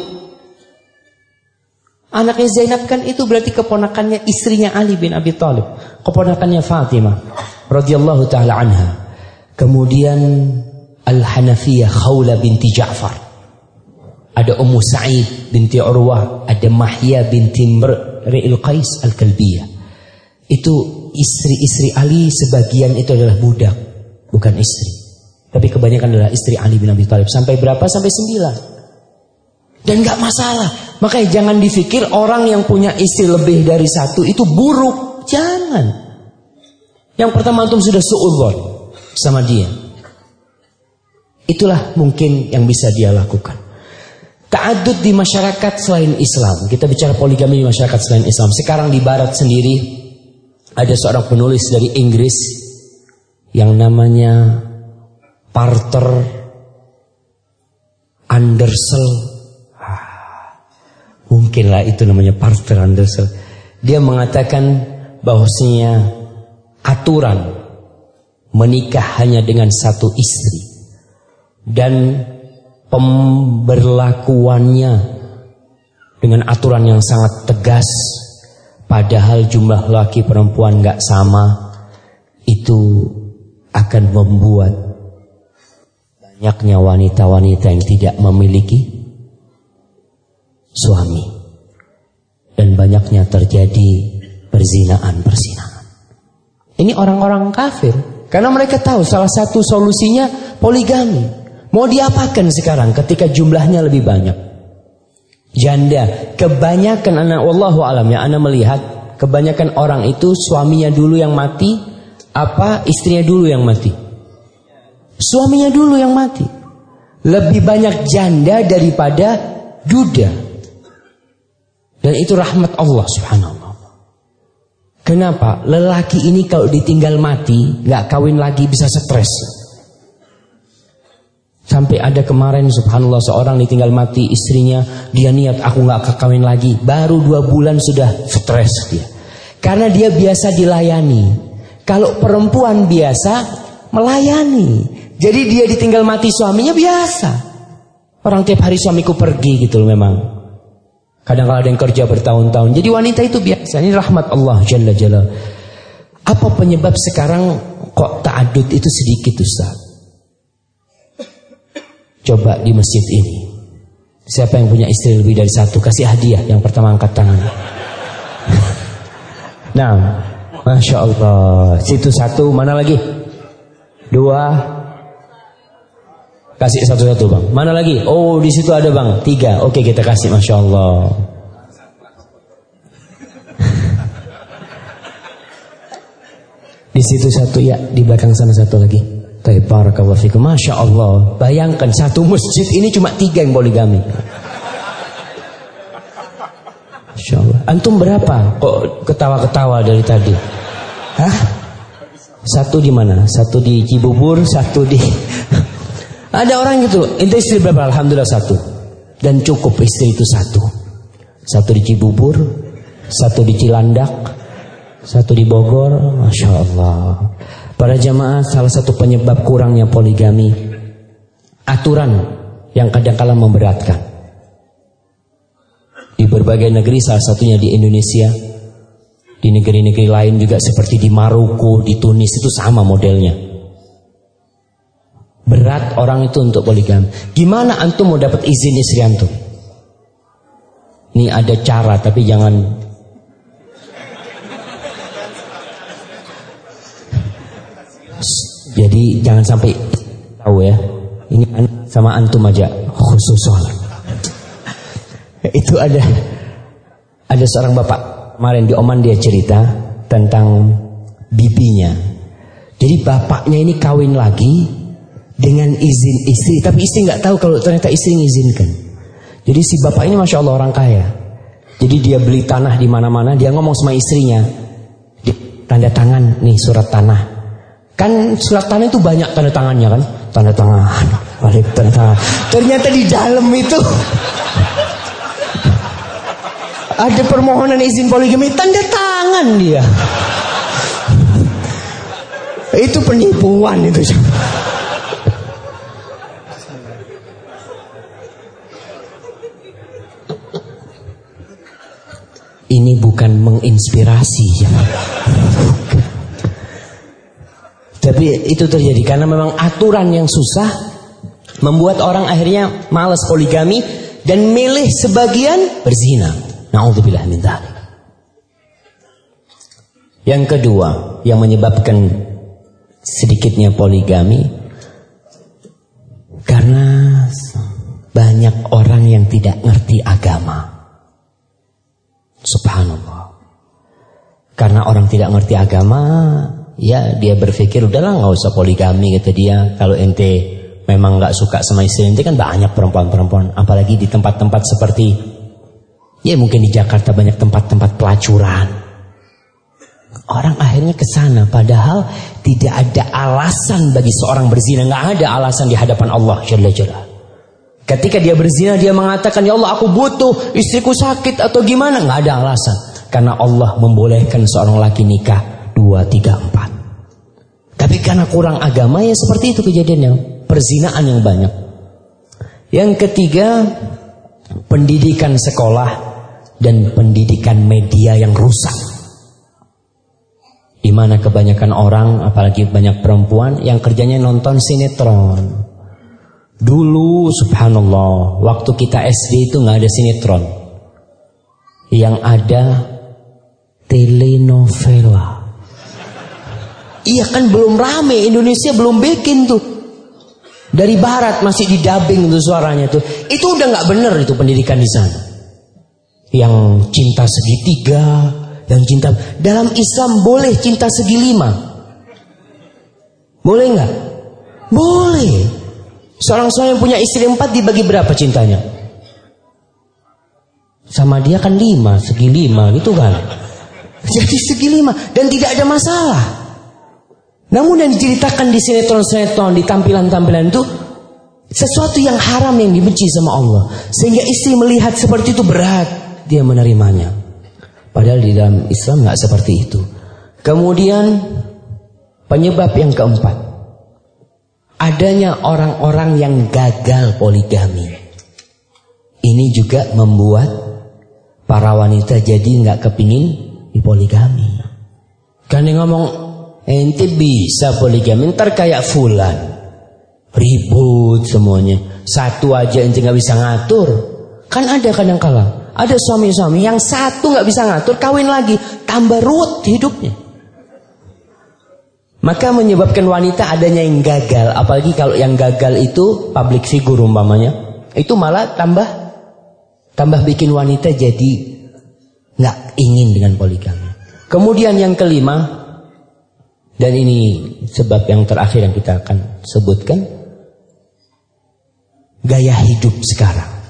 S3: Anaknya Zainab kan itu berarti keponakannya istrinya Ali bin Abi Thalib. Keponakannya Fatimah radhiyallahu ta'ala anha. Kemudian Al-Hanafiyah Khawla binti Ja'far. Ada Ummu Sa'id binti Urwah. Ada Mahya binti Mri'il Qais Al-Kalbiyah. Itu istri-istri Ali, sebagian itu adalah budak, bukan istri. Tapi kebanyakan adalah istri Ali bin Abi Thalib. Sampai berapa? Sampai sembilan. Dan gak masalah. Makanya jangan difikir orang yang punya istri lebih dari satu itu buruk. Jangan. Yang pertama antum sudah suudzon sama dia. Itulah mungkin yang bisa dia lakukan. Ta'adud di masyarakat selain Islam. Kita bicara poligami di masyarakat selain Islam. Sekarang di barat sendiri ada seorang penulis dari Inggris yang namanya Parter Andersel. Ah, mungkinlah itu namanya Parter Andersel. Dia mengatakan bahwasanya aturan menikah hanya dengan satu istri dan pemberlakuannya dengan aturan yang sangat tegas, padahal jumlah laki perempuan gak sama, itu akan membuat banyaknya wanita-wanita yang tidak memiliki suami dan banyaknya terjadi perzinaan-perzinaan. Ini orang-orang kafir. Karena mereka tahu salah satu solusinya poligami. Mau diapakan sekarang ketika jumlahnya lebih banyak? Janda. Kebanyakan anak, wallahu alam ya, ana melihat kebanyakan orang itu suaminya dulu yang mati, apa istrinya dulu yang mati? Suaminya dulu yang mati. Lebih banyak janda daripada duda. Dan itu rahmat Allah subhanahu wa ta'ala. Kenapa? Lelaki ini kalau ditinggal mati, gak kawin lagi bisa stres. Sampai ada kemarin subhanallah seorang ditinggal mati istrinya, dia niat aku gak kawin lagi, baru dua bulan sudah stres dia. Karena dia biasa dilayani. Kalau perempuan biasa melayani, jadi dia ditinggal mati suaminya biasa. Orang tiap hari suamiku pergi gitu loh memang. Kadang kalau ada yang kerja bertahun-tahun. Jadi wanita itu biasa. Ini rahmat Allah Jalla Jalla. Apa penyebab sekarang kok ta'adud itu sedikit Ustaz? Coba di masjid ini. Siapa yang punya istri lebih dari satu? Kasih hadiah. Yang pertama angkat tangan. Nah, Masya Allah. Situ satu. Mana lagi? Dua. Kasih satu-satu bang. Mana lagi? Oh di situ ada bang. Tiga. Oke kita kasih. Masya Allah. Di situ satu ya. Di belakang sana satu lagi. Barakallahu fikum. Masya Allah. Bayangkan satu masjid ini cuma tiga yang poligami. Masya Allah. Antum berapa? Kok ketawa-ketawa dari tadi? Hah? Satu di mana? Satu di Cibubur. Satu di... Ada orang gitu, ente istri berapa? Alhamdulillah satu. Dan cukup istri itu satu. Satu di Cibubur, satu di Cilandak, satu di Bogor. Masya Allah. Para jamaah, salah satu penyebab kurangnya poligami, aturan yang kadang-kala memberatkan. Di berbagai negeri, salah satunya di Indonesia, di negeri-negeri lain juga seperti di Maroko, di Tunis, itu sama modelnya. Berat orang itu untuk poligami. Gimana antum mau dapat izin istri antum? Ini ada cara tapi jangan. Jadi jangan sampai tahu ya. Ini sama antum aja khusus soal. Itu ada ada seorang bapak kemarin di Oman, dia cerita tentang bibinya. Jadi bapaknya ini kawin lagi dengan izin istri, tapi istri nggak tahu kalau ternyata istri mengizinkan. Jadi si bapak ini masya Allah orang kaya. Jadi dia beli tanah di mana-mana, dia ngomong sama istrinya, tanda tangan nih surat tanah. Kan surat tanah itu banyak tanda tangannya kan, tanda tangan, balik tanda tangan. Ternyata di dalam itu ada permohonan izin poligami, tanda tangan dia. Itu penipuan itu. Ini bukan menginspirasi ya. Tapi itu terjadi karena memang aturan yang susah membuat orang akhirnya malas poligami dan milih sebagian berzina. Na'udzubillah min dzalik. Yang kedua yang menyebabkan sedikitnya poligami, karena banyak orang yang tidak ngerti agama. Subhanallah. Karena orang tidak ngerti agama, ya dia berpikir udahlah nggak usah poligami kata dia. Kalau ente memang nggak suka sama istri ente, kan banyak perempuan-perempuan, apalagi di tempat-tempat seperti ya mungkin di Jakarta banyak tempat-tempat pelacuran. Orang akhirnya ke sana, padahal tidak ada alasan bagi seorang berzina, nggak ada alasan di hadapan Allah Jalla Jalla. Ketika dia berzina, dia mengatakan, ya Allah aku butuh, istriku sakit atau gimana. Nggak ada alasan. Karena Allah membolehkan seorang laki nikah dua, tiga, empat. Tapi karena kurang agama, ya seperti itu kejadiannya. Perzinaan yang banyak. Yang ketiga, pendidikan sekolah dan pendidikan media yang rusak. Di mana kebanyakan orang, apalagi banyak perempuan yang kerjanya nonton sinetron. Dulu subhanallah, waktu kita S D itu nggak ada sinetron, yang ada telenovela. Iya kan belum rame, Indonesia belum bikin tuh. Dari barat masih di dubbing tuh suaranya tuh. Itu udah nggak bener itu pendidikan di sana. Yang cinta segitiga, yang cinta dalam Islam boleh cinta segi lima, boleh nggak? Boleh. Seorang suami yang punya istri empat dibagi berapa cintanya? Sama dia kan lima, segi lima gitu kan. Jadi segi lima dan tidak ada masalah. Namun yang diceritakan di sinetron-sinetron, di tampilan-tampilan itu sesuatu yang haram yang dibenci sama Allah. Sehingga istri melihat seperti itu berat dia menerimanya. Padahal di dalam Islam nggak seperti itu. Kemudian penyebab yang keempat, adanya orang-orang yang gagal poligami. Ini juga membuat para wanita jadi nggak kepingin dipoligami. Kan dia ngomong, ente bisa poligami, ntar kayak fulan, ribut semuanya. Satu aja ente nggak bisa ngatur. Kan ada kadang-kala ada suami-suami yang satu nggak bisa ngatur, kawin lagi, tambah ruwet hidupnya. Maka menyebabkan wanita adanya yang gagal, apalagi kalau yang gagal itu public figure umpamanya, itu malah tambah tambah bikin wanita jadi nggak ingin dengan poligami. Kemudian yang kelima, dan ini sebab yang terakhir yang kita akan sebutkan, gaya hidup sekarang.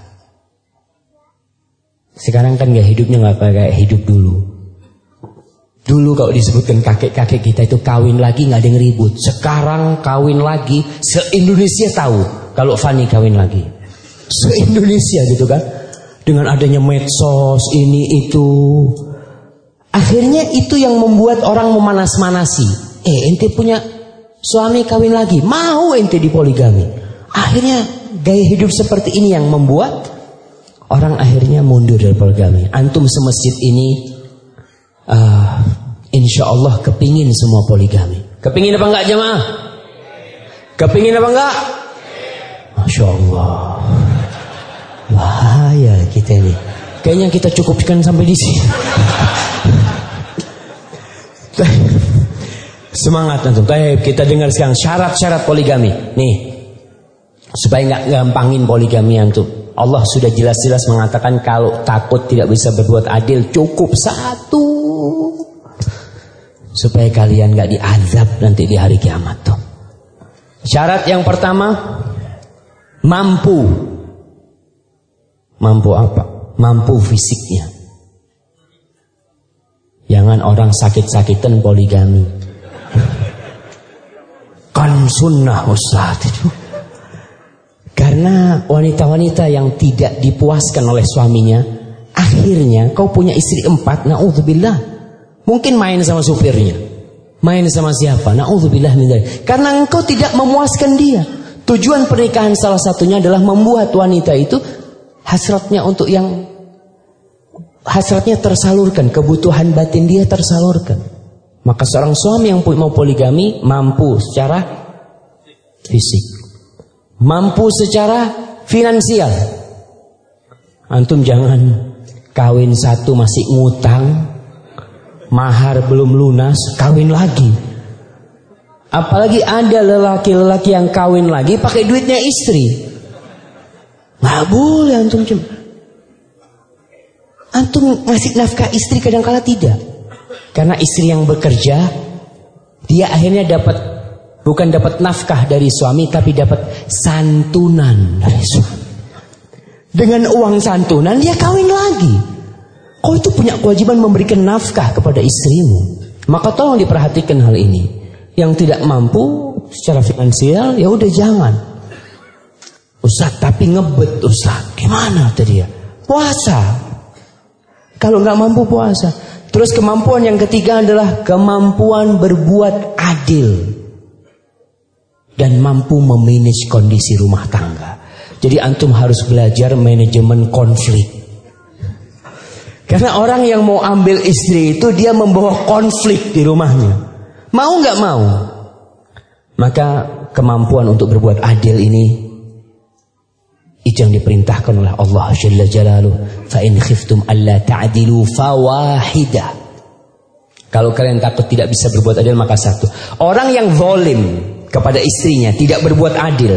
S3: Sekarang kan gaya hidupnya nggak kayak hidup dulu. Dulu kalau disebutkan kakek-kakek kita itu kawin lagi nggak ada yang ribut. Sekarang kawin lagi, se-Indonesia tahu kalau Fani kawin lagi. Se-Indonesia gitu kan. Dengan adanya medsos ini itu, akhirnya itu yang membuat orang memanas-manasi. Eh ente punya suami kawin lagi, mau ente dipoligami. Akhirnya gaya hidup seperti ini yang membuat orang akhirnya mundur dari poligami. Antum semasjid ini uh, insya Allah kepingin semua poligami. Kepingin apa enggak jemaah? Kepingin apa enggak? Masya Allah. Bahaya kita ini. Kayaknya kita cukupkan sampai di sini. Semangat antum. Baik, kita dengar sekarang syarat-syarat poligami. Nih, supaya nggak gampangin poligami antum. Allah sudah jelas-jelas mengatakan kalau takut tidak bisa berbuat adil, cukup satu, supaya kalian nggak diazab nanti di hari kiamat tuh. Syarat yang pertama, mampu. Mampu apa? Mampu fisiknya. Jangan orang sakit-sakitan poligami. Kan sunnah Ustaz itu. Karena wanita-wanita yang tidak dipuaskan oleh suaminya, akhirnya kau punya istri empat, na'udzubillah. Mungkin main sama supirnya, main sama siapa, na'udzubillah min dzalik. Karena engkau tidak memuaskan dia. Tujuan pernikahan salah satunya adalah membuat wanita itu hasratnya untuk yang hasratnya tersalurkan, kebutuhan batin dia tersalurkan. Maka seorang suami yang mau poligami mampu secara fisik, mampu secara finansial. Antum jangan kawin satu masih ngutang, mahar belum lunas, kawin lagi. Apalagi ada lelaki-lelaki yang kawin lagi pakai duitnya istri. Nggak boleh antum cuma. Antum ngasih nafkah istri kadang-kala tidak. Karena istri yang bekerja, dia akhirnya dapat, bukan dapat nafkah dari suami, tapi dapat santunan dari suami. Dengan uang santunan dia kawin lagi. Kau itu punya kewajiban memberikan nafkah kepada istrimu. Maka tolong diperhatikan hal ini. Yang tidak mampu secara finansial, ya udah jangan. Ustaz, tapi ngebet Ustaz. Gimana tadi ya? Puasa. Kalau nggak mampu puasa. Terus kemampuan yang ketiga adalah kemampuan berbuat adil dan mampu memanage kondisi rumah tangga. Jadi antum harus belajar manajemen konflik. Karena orang yang mau ambil istri itu dia membawa konflik di rumahnya. Mau nggak mau. Maka kemampuan untuk berbuat adil ini itu yang diperintahkan oleh Allah Jalla Jalaluhu. Fa in khiftum alla ta'dilu fawahidah. Kalau kalian takut tidak bisa berbuat adil, maka satu. Orang yang zalim kepada istrinya, tidak berbuat adil,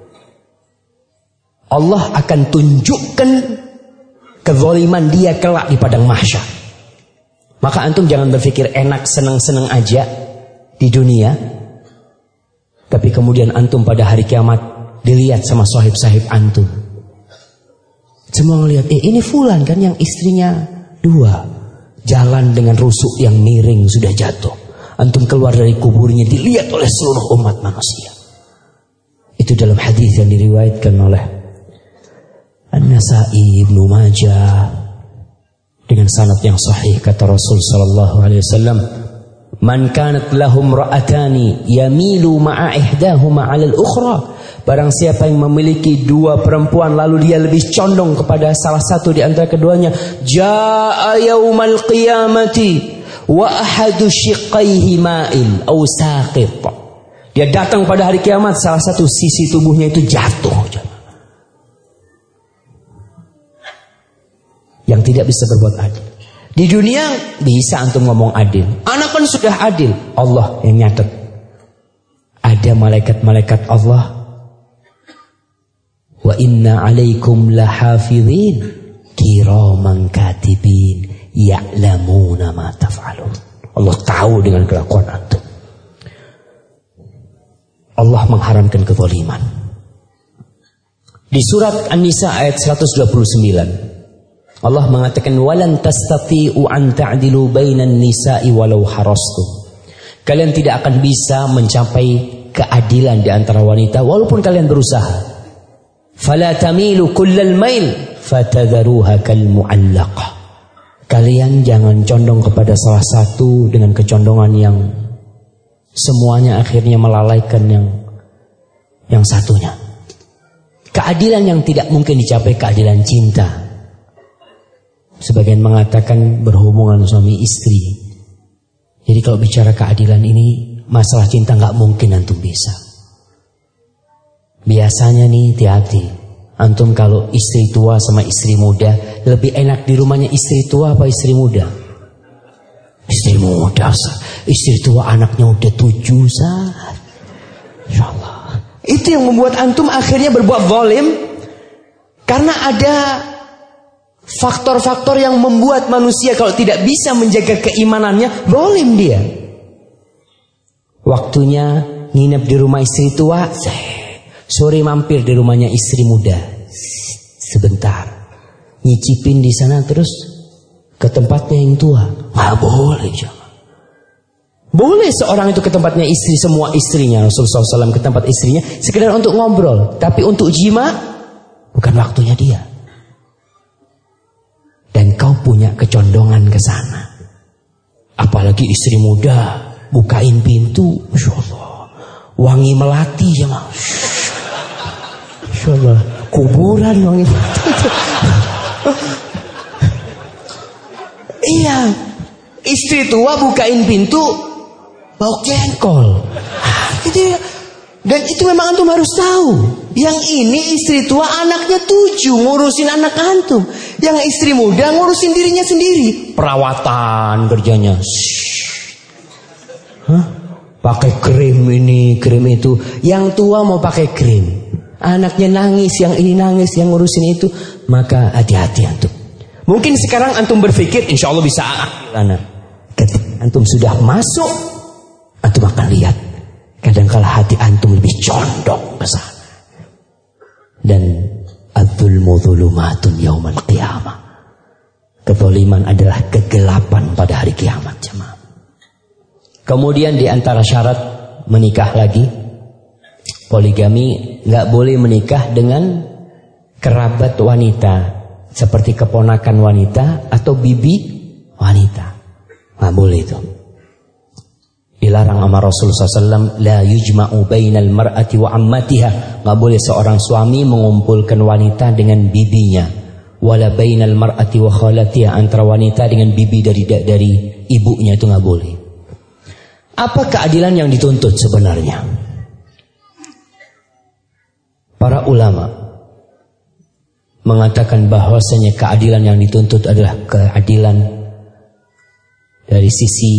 S3: Allah akan tunjukkan kezaliman dia kelak di padang mahsyar. Maka antum jangan berpikir enak senang-senang aja di dunia, tapi kemudian antum pada hari kiamat dilihat sama sahib-sahib antum. Semua ngelihat, eh ini fulan kan yang istrinya dua. jalan dengan rusuk yang miring sudah jatuh. Antum keluar dari kuburnya dilihat oleh seluruh umat manusia. Itu dalam hadis yang diriwayatkan oleh An-Nasa'i, Ibnu Majah dengan sanad yang sahih. Kata Rasul sallallahu alaihi wasallam, "Man kanat lahum ra'atani yamilu ma'a ihdahuma 'ala al-ukhra." Barang siapa yang memiliki dua perempuan lalu dia lebih condong kepada salah satu di antara keduanya, jaa'a yaumal qiyamati wa ahadu shiqqaihi ma'il aw saqit. Dia datang pada hari kiamat, salah satu sisi tubuhnya itu jatuh. Yang tidak bisa berbuat adil. Di dunia bisa antum ngomong adil. Anak kan sudah adil. Allah yang nyatet. Ada malaikat-malaikat Allah. Wa inna alaikum lahafidhin kiraman katibin ya'lamuna ma taf'alun. Allah tahu dengan kelakuan antum. Allah mengharamkan kezaliman. Di surat An-Nisa ayat seratus dua puluh sembilan Allah mengatakan walan tastati'u an ta'dilu bainan nisa'i walau harastu. Kalian tidak akan bisa mencapai keadilan di antara wanita walaupun kalian berusaha. Fala tamilu kullal mail fatadharuha kal mu'allaqah. Kalian jangan condong kepada salah satu dengan kecondongan yang semuanya akhirnya melalaikan yang yang satunya. Keadilan yang tidak mungkin dicapai keadilan cinta. Sebagian mengatakan berhubungan suami istri. Jadi kalau bicara keadilan ini, masalah cinta nggak mungkin antum bisa. Biasanya nih hati-hati. Antum kalau istri tua sama istri muda, lebih enak di rumahnya istri tua apa istri muda? Istri muda, istri tua anaknya udah tujuh, sah. Insyaallah. Itu yang membuat antum akhirnya berbuat zalim, karena ada faktor-faktor yang membuat manusia kalau tidak bisa menjaga keimanannya, zalim dia. Waktunya nginep di rumah istri tua, sore mampir di rumahnya istri muda, sebentar, nyicipin di sana terus ke tempatnya yang tua. Nggak boleh, jangan. Boleh seorang itu ke tempatnya istri, semua istrinya, Rasulullah shallallahu alaihi wasallam ke tempat istrinya sekedar untuk ngobrol, tapi untuk jima bukan waktunya dia. Dan kau punya kecondongan ke sana. Apalagi istri muda, bukain pintu, Masya Allah, wangi melati ya mas. Masya Allah, kuburan wangi melati. Iya, istri tua bukain pintu, bau jengkol. Gitu ya. Dan itu memang antum harus tahu. Yang ini istri tua anaknya tujuh, ngurusin anak antum. Yang istri muda ngurusin dirinya sendiri. Perawatan kerjanya. Hah? Pakai krim ini, krim itu. Yang tua mau pakai krim. Anaknya nangis, yang ini nangis, yang ngurusin itu. Maka hati-hati antum. Mungkin sekarang antum berpikir insya Allah bisa anak. Ketika antum sudah masuk, antum akan lihat. Kadangkala hati antum lebih condong ke sana. Dan adzulmu dzulumatun yaumal qiyamah. Kezaliman adalah kegelapan pada hari kiamat, jemaah. Kemudian di antara syarat menikah lagi, poligami, nggak boleh menikah dengan kerabat wanita seperti keponakan wanita atau bibi wanita. Nggak boleh itu. Dilarang sama Rasulullah shallallahu alaihi wasallam, la yujma'u bainal mar'ati wa ammatiha. Nggak boleh seorang suami mengumpulkan wanita dengan bibinya, wala bainal mar'ati wa khalatiha, antara wanita dengan bibi dari dari ibunya, itu nggak boleh. Apa keadilan yang dituntut sebenarnya? Para ulama mengatakan bahwasanya keadilan yang dituntut adalah keadilan dari sisi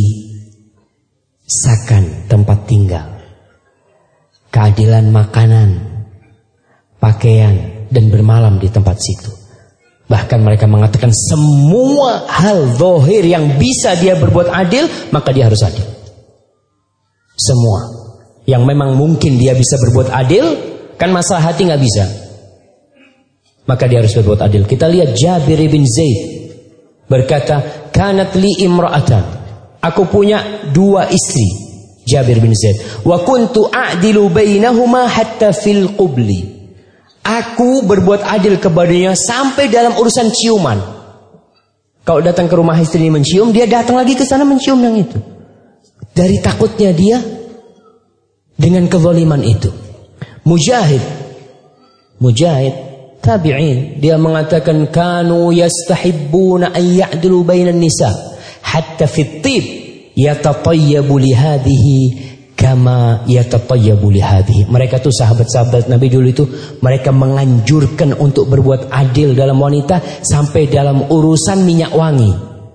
S3: sakan tempat tinggal, keadilan makanan, pakaian, dan bermalam di tempat situ. Bahkan mereka mengatakan semua hal zahir yang bisa dia berbuat adil, maka dia harus adil. Semua yang memang mungkin dia bisa berbuat adil, kan masalah hati nggak bisa, maka dia harus berbuat adil. Kita lihat Jabir bin Zaid berkata, kanat li imra'atan. Aku punya dua istri. Jabir bin Zaid. Wa kuntu a'dilu bainahuma hatta fil qubli. Aku berbuat adil kepadanya sampai dalam urusan ciuman. Kalau datang ke rumah istri mencium, dia datang lagi ke sana mencium yang itu. Dari takutnya dia dengan kezaliman itu. Mujahid. Mujahid tabi'in, dia mengatakan kanu yastahibbuna an ya'dilu bainan nisa hatta fit tib yatatayyabu li hadhihi kama yatatayyabu li hadhihi. Mereka tuh sahabat-sahabat Nabi dulu itu, mereka menganjurkan untuk berbuat adil dalam wanita sampai dalam urusan minyak wangi.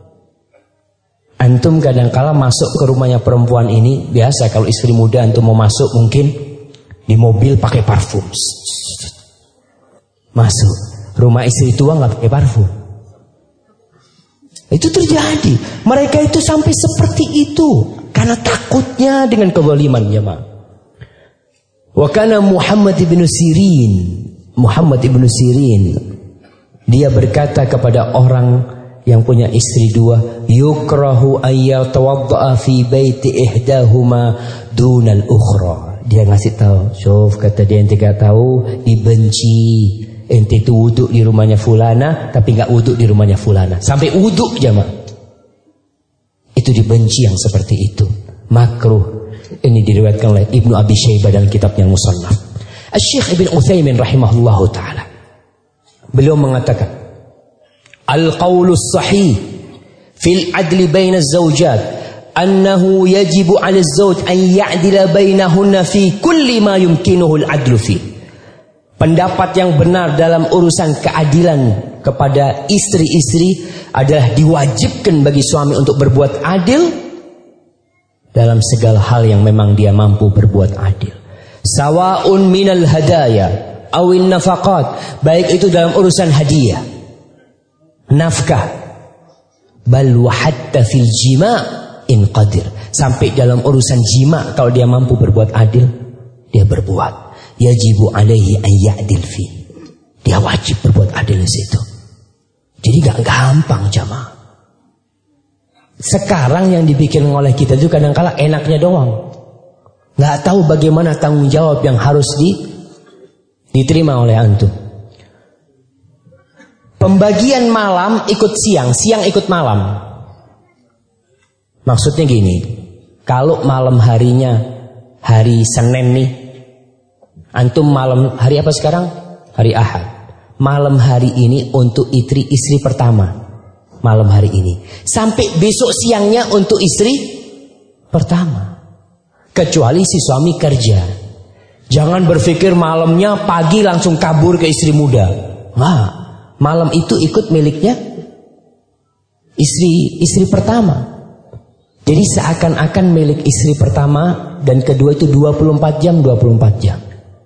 S3: Antum kadang-kala masuk ke rumahnya perempuan ini, biasa kalau istri muda antum mau masuk mungkin di mobil pakai parfum. Masuk rumah istri tua nggak pakai parfum. Itu terjadi. Mereka itu sampai seperti itu karena takutnya dengan kezaliman, jemaah. Wa kana Muhammad ibn Sirin, Muhammad ibn Sirin, dia berkata kepada orang yang punya istri dua, yukrahu ayyatawadda'a fi baiti ihdahuma dunal ukhra. Dia ngasih tahu, "Syuf," kata dia, "ente gak tahu, dibenci ente itu wuduk di rumahnya fulana tapi gak wuduk di rumahnya fulana." Sampai wuduk, jamaah. Itu dibenci yang seperti itu. Makruh. Ini diriwayatkan oleh Ibnu Abi Syaibah dalam kitabnya Musannaf. Asy-Syaikh Ibn Utsaimin rahimahullahu taala, beliau mengatakan, "Al-qaulus sahih fil adli baina az-zawjat annahu yajibu 'ala az-zawj an ya'dila bainahunna fi kulli ma yumkinuhu al-'adlu fi." Pendapat yang benar dalam urusan keadilan kepada istri-istri adalah diwajibkan bagi suami untuk berbuat adil dalam segala hal yang memang dia mampu berbuat adil. Sawa'un minal hadaya awin nafaqat, baik itu dalam urusan hadiah, nafkah, bal wa hatta fil jima' in qadir, sampai dalam urusan jima kalau dia mampu berbuat adil, dia berbuat. Yajibu alaihi an ya'dil fi. Dia wajib berbuat adil di situ. Jadi gak gampang, jamaah. Sekarang yang dibikin oleh kita itu kadang-kala enaknya doang. Gak tahu bagaimana tanggung jawab yang harus di, diterima oleh antum. Pembagian malam ikut siang, siang ikut malam. Maksudnya gini, kalau malam harinya hari Senin nih, antum malam hari apa sekarang? Hari Ahad. Malam hari ini untuk istri istri pertama. Malam hari ini. Sampai besok siangnya untuk istri pertama. Kecuali si suami kerja. Jangan berpikir malamnya pagi langsung kabur ke istri muda. Nah, malam itu ikut miliknya istri istri pertama. Jadi seakan-akan milik istri pertama dan kedua itu dua puluh empat jam, dua puluh empat jam.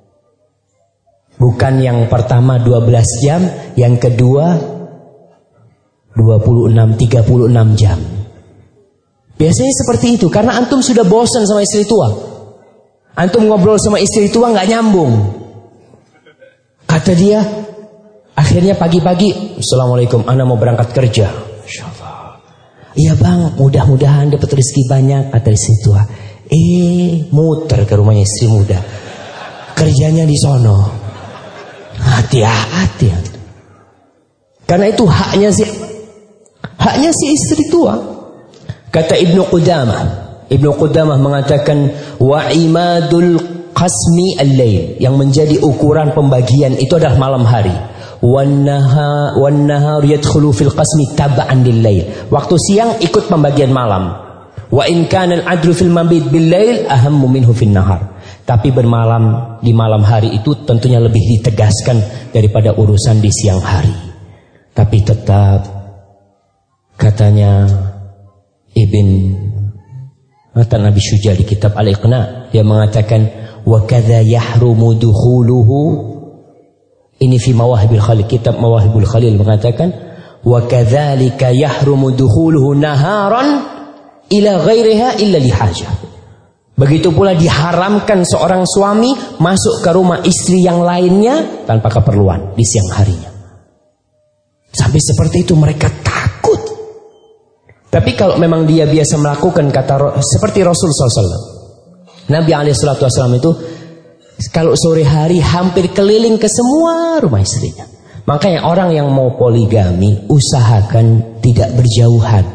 S3: Bukan yang pertama dua belas jam, yang kedua dua puluh enam, tiga puluh enam jam. Biasanya seperti itu, karena antum sudah bosan sama istri tua. Antum ngobrol sama istri tua gak nyambung. Kata dia, akhirnya pagi-pagi, "Assalamualaikum, ana mau berangkat kerja." Insyaallah. "Iya bang, mudah-mudahan dapat rezeki banyak," kata istri tua. Eh, muter ke rumahnya istri muda. Kerjanya di sono. Hati-hati. Karena itu haknya si haknya si istri tua. Kata Ibnu Qudamah, Ibnu Qudamah mengatakan, wa imadul qasmi al-lail, yang menjadi ukuran pembagian itu adalah malam hari. Wan nahar wan nahar yadkhulu fil qasmi tab'an lil-lail. Waktu siang ikut pembagian malam. Wa in kana al-'adlu fil mabit bil-lail ahammu minhu fin nahar. Tapi bermalam di malam hari itu tentunya lebih ditegaskan daripada urusan di siang hari. Tapi tetap katanya Ibn Matan Nabi Syuja di kitab Al-Iqna, dia mengatakan wa kadza yahrumu dukhuluhu, ini fi Mawahibil Khalil, kitab Mawahibul Khalil mengatakan wa kadzalika yahrumu dukhuluhu naharan ila ghairiha illa lihajah. Begitu pula diharamkan seorang suami masuk ke rumah istri yang lainnya tanpa keperluan di siang harinya. Sampai seperti itu mereka takut. Tapi kalau memang dia biasa melakukan kata seperti Rasul sallallahu alaihi wasallam, Nabi alaihi salatu wasallam itu kalau sore hari hampir keliling ke semua rumah istrinya. Makanya orang yang mau poligami usahakan tidak berjauhan.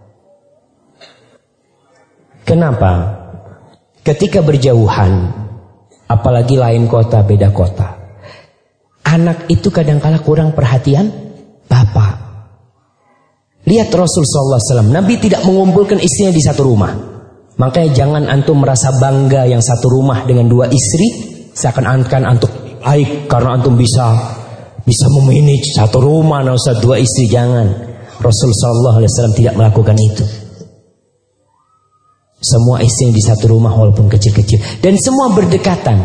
S3: Kenapa? Ketika berjauhan, apalagi lain kota, beda kota, anak itu kadang-kala kurang perhatian bapak. Lihat Rasul sallallahu alaihi wasallam, Nabi tidak mengumpulkan istrinya di satu rumah. Makanya jangan antum merasa bangga yang satu rumah dengan dua istri, seakan-akan antum baik karena antum bisa bisa memanage satu rumah, nah usah dua istri. Jangan. Rasul sallallahu alaihi wasallam tidak melakukan itu. Semua istri di satu rumah walaupun kecil-kecil, dan semua berdekatan.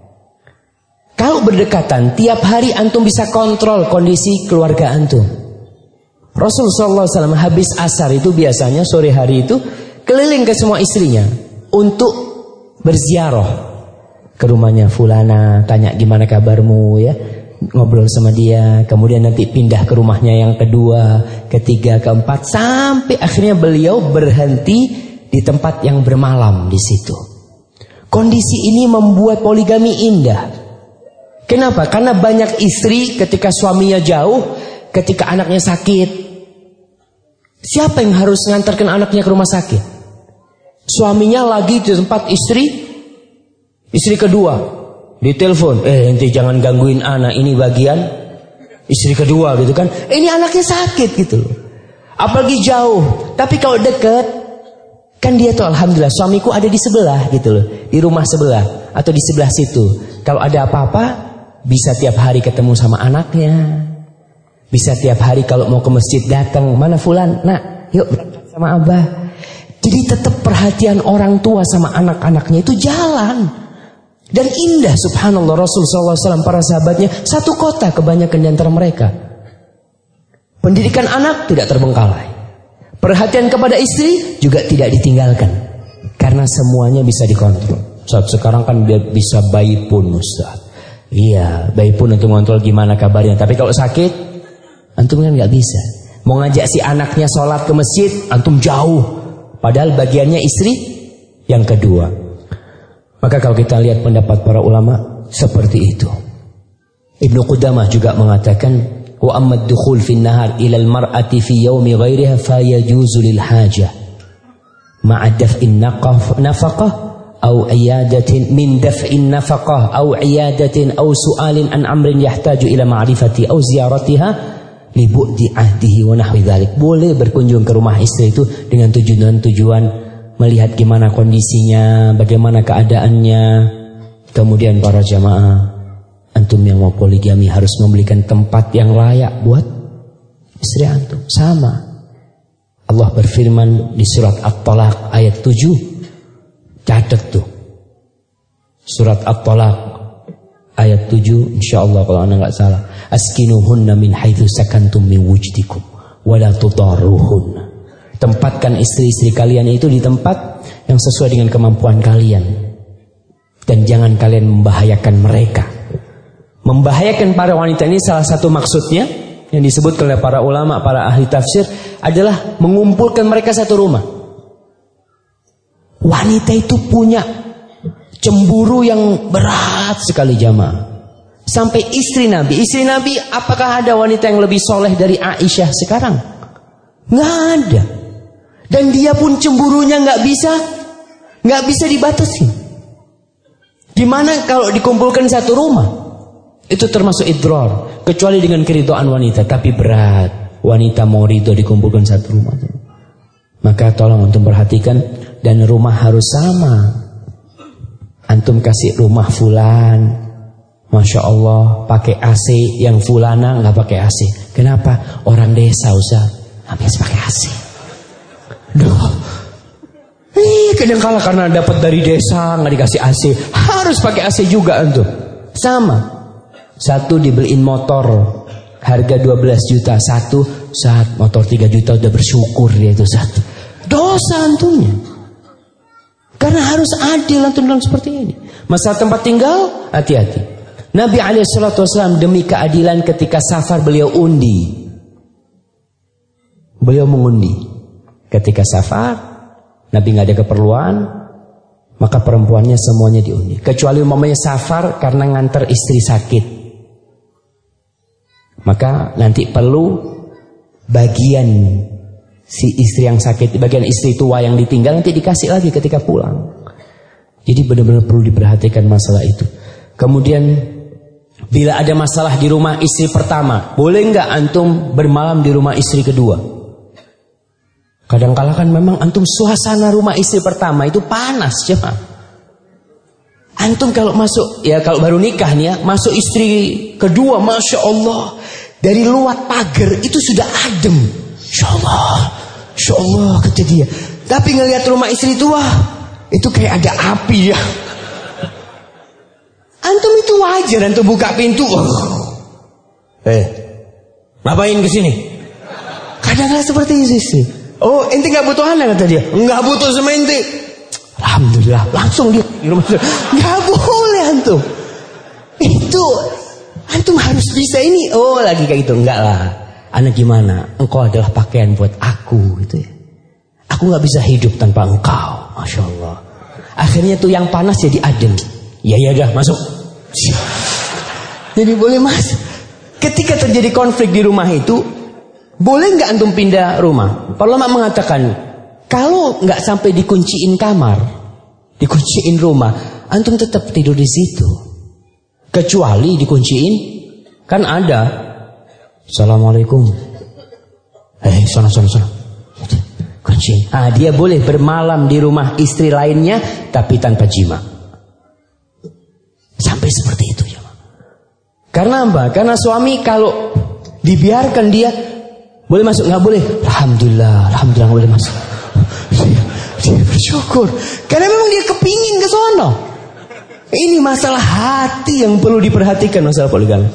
S3: Kalau berdekatan, tiap hari antum bisa kontrol kondisi keluarga antum. Rasul sallallahu alaihi wasallam habis asar itu biasanya sore hari itu keliling ke semua istrinya untuk berziarah ke rumahnya fulana, tanya gimana kabarmu ya, ngobrol sama dia, kemudian nanti pindah ke rumahnya yang kedua, ketiga, keempat, sampai akhirnya beliau berhenti di tempat yang bermalam di situ. Kondisi ini membuat poligami indah. Kenapa? Karena banyak istri ketika suaminya jauh, ketika anaknya sakit, siapa yang harus ngantarkan anaknya ke rumah sakit? Suaminya lagi di tempat istri, istri kedua, ditelepon, eh ente jangan gangguin anak, ini bagian istri kedua gitu kan. Eh, ini anaknya sakit gitu loh. Apalagi jauh. Tapi kalau dekat, kan dia tuh alhamdulillah suamiku ada di sebelah gitu loh, di rumah sebelah atau di sebelah situ. Kalau ada apa-apa bisa tiap hari ketemu sama anaknya. Bisa tiap hari kalau mau ke masjid datang, mana fulan, nak yuk berangkat sama abah. Jadi tetap perhatian orang tua sama anak-anaknya itu jalan. Dan indah subhanallah. Rasul sallallahu alaihi wasallam, para sahabatnya satu kota kebanyakan di antara mereka. Pendidikan anak tidak terbengkalai. Perhatian kepada istri juga tidak ditinggalkan. Karena semuanya bisa dikontrol. Saat sekarang kan dia bisa bayi pun Ustaz. Iya, bayi pun untuk ngontrol gimana kabarnya. Tapi kalau sakit, antum kan gak bisa. Mau ngajak si anaknya sholat ke masjid, antum jauh. Padahal bagiannya istri yang kedua. Maka kalau kita lihat pendapat para ulama seperti itu. Ibnu Qudamah juga mengatakan, wa amma ad-dukhul fi an-nahar ila al-mar'ati fi yawmi ghayriha fa yajuzu lil hajah ma'a daf'in nafaqah aw iyadatin min daf'in nafaqah aw iyadatin aw su'alin an amrin yahtaju ila ma'rifati aw ziyaratiha li bu'di ahdihi wa nahwi dzalik. Boleh berkunjung ke rumah istri itu dengan tujuan-tujuan melihat gimana kondisinya, bagaimana keadaannya. Kemudian para jamaah, antum yang mau poligami harus membelikan tempat yang layak buat istri antum. Sama. Allah berfirman di surat At-Talaq ayat tujuh. Catat tuh. Surat At-Talaq ayat tujuh, insyaallah kalau anda enggak salah. Askinuhunna min haitsu sakantum min wujdikum wa la tudarruhunna. Tempatkan istri-istri kalian itu di tempat yang sesuai dengan kemampuan kalian. Dan jangan kalian membahayakan mereka. Membahayakan para wanita ini salah satu maksudnya yang disebut oleh para ulama, para ahli tafsir adalah mengumpulkan mereka satu rumah. Wanita itu punya cemburu yang berat sekali jamaah. Sampai istri Nabi, istri Nabi apakah ada wanita yang lebih soleh dari Aisyah sekarang? Nggak ada. Dan dia pun cemburunya nggak bisa, nggak bisa dibatasi. Gimana kalau dikumpulkan satu rumah? Itu termasuk idrar, kecuali dengan keridhaan wanita. Tapi berat, wanita mau ridho dikumpulkan satu rumah. Maka tolong untuk perhatikan, dan rumah harus sama. Antum kasih rumah fulan, masya Allah pakai A C, yang fulana nggak pakai A C. Kenapa? Orang desa usah habis pakai A C. Duh, ih kadang-kala karena dapat dari desa nggak dikasih A C, harus pakai A C juga antum. Sama. Satu dibeliin motor harga dua belas juta, satu saat motor tiga juta udah bersyukur dia itu satu. Dosa antumnya. Karena harus adil antum dalam seperti ini. Masalah tempat tinggal, hati-hati. Nabi alaihi salatu wasallam demi keadilan ketika safar beliau undi. Beliau mengundi. Ketika safar, Nabi nggak ada keperluan, maka perempuannya semuanya diundi. Kecuali umpamanya safar karena nganter istri sakit, maka nanti perlu bagian si istri yang sakit, bagian istri tua yang ditinggal nanti dikasih lagi ketika pulang. Jadi benar-benar perlu diperhatikan masalah itu. Kemudian bila ada masalah di rumah istri pertama, boleh nggak antum bermalam di rumah istri kedua? Kadang-kala kan memang antum suasana rumah istri pertama itu panas, jemaah. Antum kalau masuk, ya kalau baru nikah nih ya, masuk istri kedua, masya Allah, dari luar pagar itu sudah adem, insya Allah, insya Allah kata dia. Tapi ngelihat rumah istri tua, itu kayak ada api ya. Antum itu wajar, antum buka pintu. Oh. Eh, ngapain kesini? Kadang-kadang seperti itu sih. Oh, ente nggak butuh anak kata dia. Nggak butuh sama ente. Alhamdulillah, langsung dia di rumah. Nggak boleh antum. Itu antum harus bisa ini. Oh, lagi kayak gitu. Enggak lah. Anak gimana? Engkau adalah pakaian buat aku gitu ya. Aku nggak bisa hidup tanpa engkau. Masya Allah. Akhirnya tuh yang panas jadi adem. Ya ya dah masuk. Jadi boleh mas. Ketika terjadi konflik di rumah itu, boleh nggak antum pindah rumah? Para ulama mengatakan kalau nggak sampai dikunciin kamar, dikunciin rumah, antum tetap tidur di situ. Kecuali dikunciin, kan ada. Assalamualaikum. Eh sana sana sana. Kunciin. Ah dia boleh bermalam di rumah istri lainnya, tapi tanpa jima. Sampai seperti itu ya. Karena apa? Karena suami kalau dibiarkan dia boleh masuk, nggak boleh. Alhamdulillah, alhamdulillah nggak boleh masuk. Dia, dia bersyukur. Karena memang dia kepingin ke sono. Ini masalah hati yang perlu diperhatikan, masalah poligami.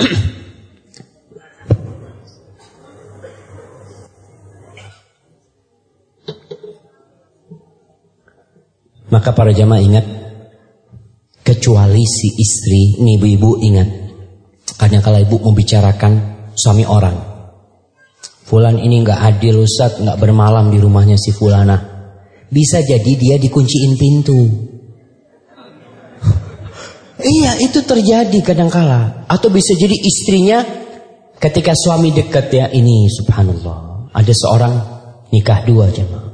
S3: Maka para jamaah ingat, kecuali si istri, ini ibu-ibu ingat, kadang-kala ibu membicarakan suami orang, fulan ini nggak adil Ustaz, nggak bermalam di rumahnya si fulana. Bisa jadi dia dikunciin pintu. Iya, itu terjadi kadang-kala. Atau bisa jadi istrinya ketika suami dekat ya, ini subhanallah, ada seorang nikah dua jemaah.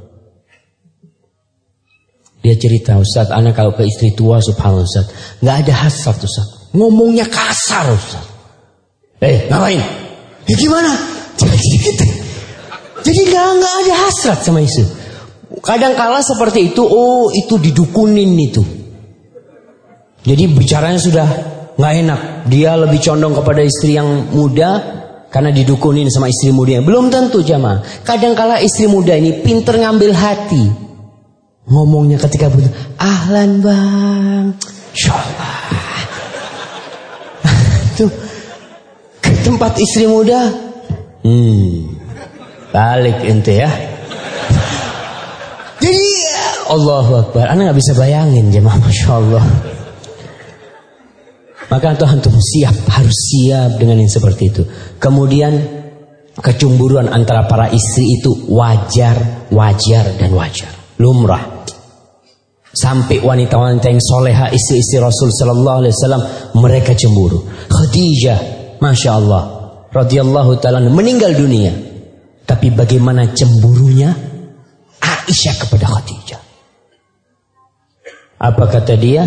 S3: Dia cerita, Ustaz, anak kalau ke istri tua subhanallah Ustaz, nggak ada hasrat Ustaz, ngomongnya kasar Ustaz. Eh ngapain? Ya gimana? Jadi kita, jadi nggak nggak ada hasrat sama istri. Kadang-kala seperti itu, oh itu didukunin itu. Jadi bicaranya sudah nggak enak. Dia lebih condong kepada istri yang muda karena didukunin sama istri muda. Belum tentu jamaah. Kadang-kala istri muda ini pinter ngambil hati. Ngomongnya ketika butuh, ahlan bang, insyaallah. Tuh ke tempat istri muda, hmm, balik ente ya. Jadi Allahu Akbar, anda nggak bisa bayangin jemaah, masya Allah. Maka antum antum siap, harus siap dengan yang seperti itu. Kemudian kecemburuan antara para istri itu wajar, wajar dan wajar, lumrah. Sampai wanita-wanita yang soleha, istri-istri Rasul Sallallahu Alaihi Wasallam, mereka cemburu. Khadijah, masya Allah, radhiyallahu taala meninggal dunia. Tapi bagaimana cemburunya Aisyah kepada Khadijah? Apa kata dia?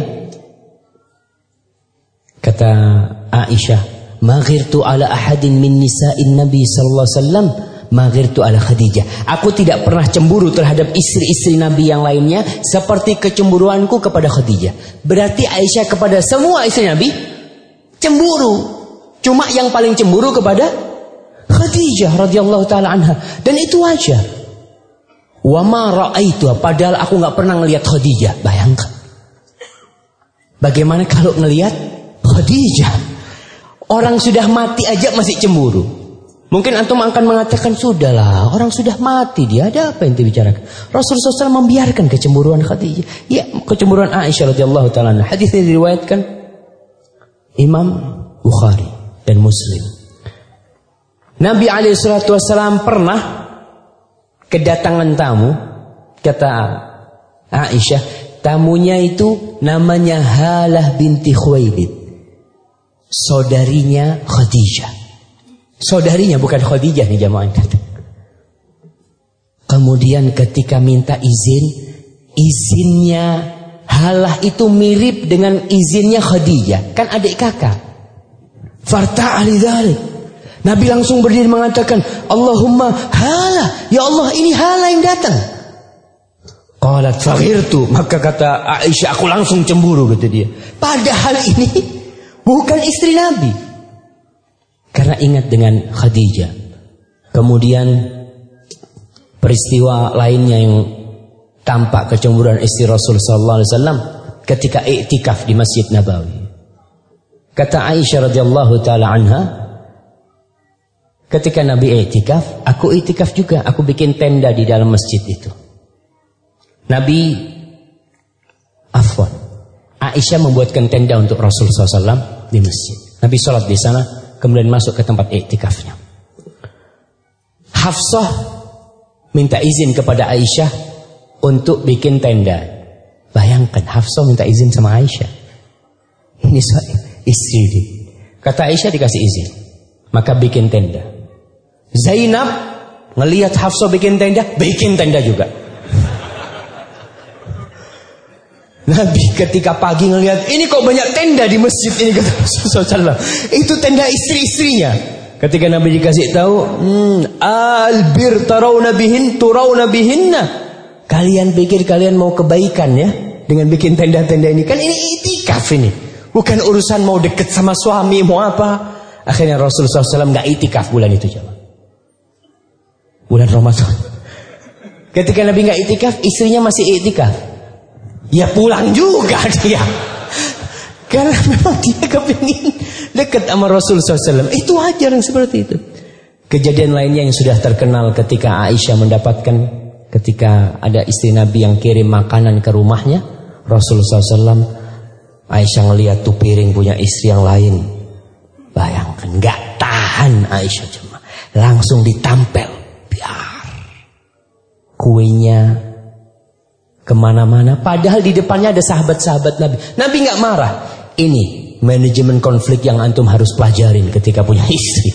S3: Kata Aisyah, "Maghirtu ala ahadin min nisa'in Nabi sallallahu alaihi wasallam, maghirtu ala Khadijah." Aku tidak pernah cemburu terhadap istri-istri Nabi yang lainnya seperti kecemburuanku kepada Khadijah. Berarti Aisyah kepada semua istri Nabi cemburu. Cuma yang paling cemburu kepada Khadijah radhiyallahu taala anha, dan itu wajar. Wa ma ra'aitu, padahal aku enggak pernah ngelihat Khadijah. Bayangkan. Bagaimana kalau ngelihat Khadijah? Orang sudah mati aja masih cemburu. Mungkin antum akan mengatakan, sudahlah, orang sudah mati, dia ada apa yang dibicarakan? Rasulullah shallallahu alaihi wasallam membiarkan kecemburuan Khadijah. Ya, kecemburuan Aisyah radhiyallahu taala anha. Hadis ini diriwayatkan Imam Bukhari dan Muslim. Nabi alaihi salatu wasallam pernah kedatangan tamu, kata Aisyah, tamunya itu namanya Halah binti Khuwailid, saudarinya Khadijah. Saudarinya bukan Khadijah nih jamaah. Kemudian ketika minta izin, izinnya Halah itu mirip dengan izinnya Khadijah, kan adik kakak. Farta'ali dzalik. Nabi langsung berdiri mengatakan, Allahumma Halah, ya Allah ini Halah yang datang. Qalat faghirtu, maka kata Aisyah, aku langsung cemburu, kata dia. Padahal ini bukan istri Nabi. Karena ingat dengan Khadijah. Kemudian peristiwa lainnya yang tampak kecemburuan istri Rasul sallallahu alaihi wasallam ketika iktikaf di Masjid Nabawi. Kata Aisyah radhiyallahu taala anha, ketika Nabi iktikaf, aku iktikaf juga, aku bikin tenda di dalam masjid itu. Nabi afwan, Aisyah membuatkan tenda untuk Rasul sallallahu alaihi wasallam di masjid. Nabi sholat di sana, kemudian masuk ke tempat iktikafnya. Hafsah minta izin kepada Aisyah untuk bikin tenda. Bayangkan Hafsah minta izin sama Aisyah. Ini istri dia. Kata Aisyah dikasih izin, maka bikin tenda. Zainab ngelihat Hafsah bikin tenda, bikin tenda juga. Nabi ketika pagi ngelihat, ini kok banyak tenda di masjid ini, kata Rasulullah sallallahu alaihi wasallam. Itu tenda istri-istrinya. Ketika Nabi dikasih tahu, hmm, albir tarawna bihin turawna bihinna. Kalian pikir kalian mau kebaikan ya dengan bikin tenda-tenda ini? Kan ini itikaf ini, bukan urusan mau deket sama suami mau apa. Akhirnya Rasulullah sallallahu alaihi wasallam gak itikaf bulan itu, coba. Bulan Ramadan. Ketika Nabi gak itikaf, istrinya masih itikaf. Ya pulang juga dia. Karena memang dia kepingin dekat sama Rasul sallallahu alaihi wasallam. Itu wajar yang seperti itu. Kejadian lainnya yang sudah terkenal ketika Aisyah mendapatkan, ketika ada istri Nabi yang kirim makanan ke rumahnya, Rasul sallallahu alaihi wasallam, Aisyah ngelihat tuh piring punya istri yang lain. Bayangkan, gak tahan Aisyah, cuma langsung ditampel. Biar kuenya kemana-mana, padahal di depannya ada sahabat-sahabat Nabi. Nabi gak marah. Ini manajemen konflik yang antum harus pelajarin ketika punya istri.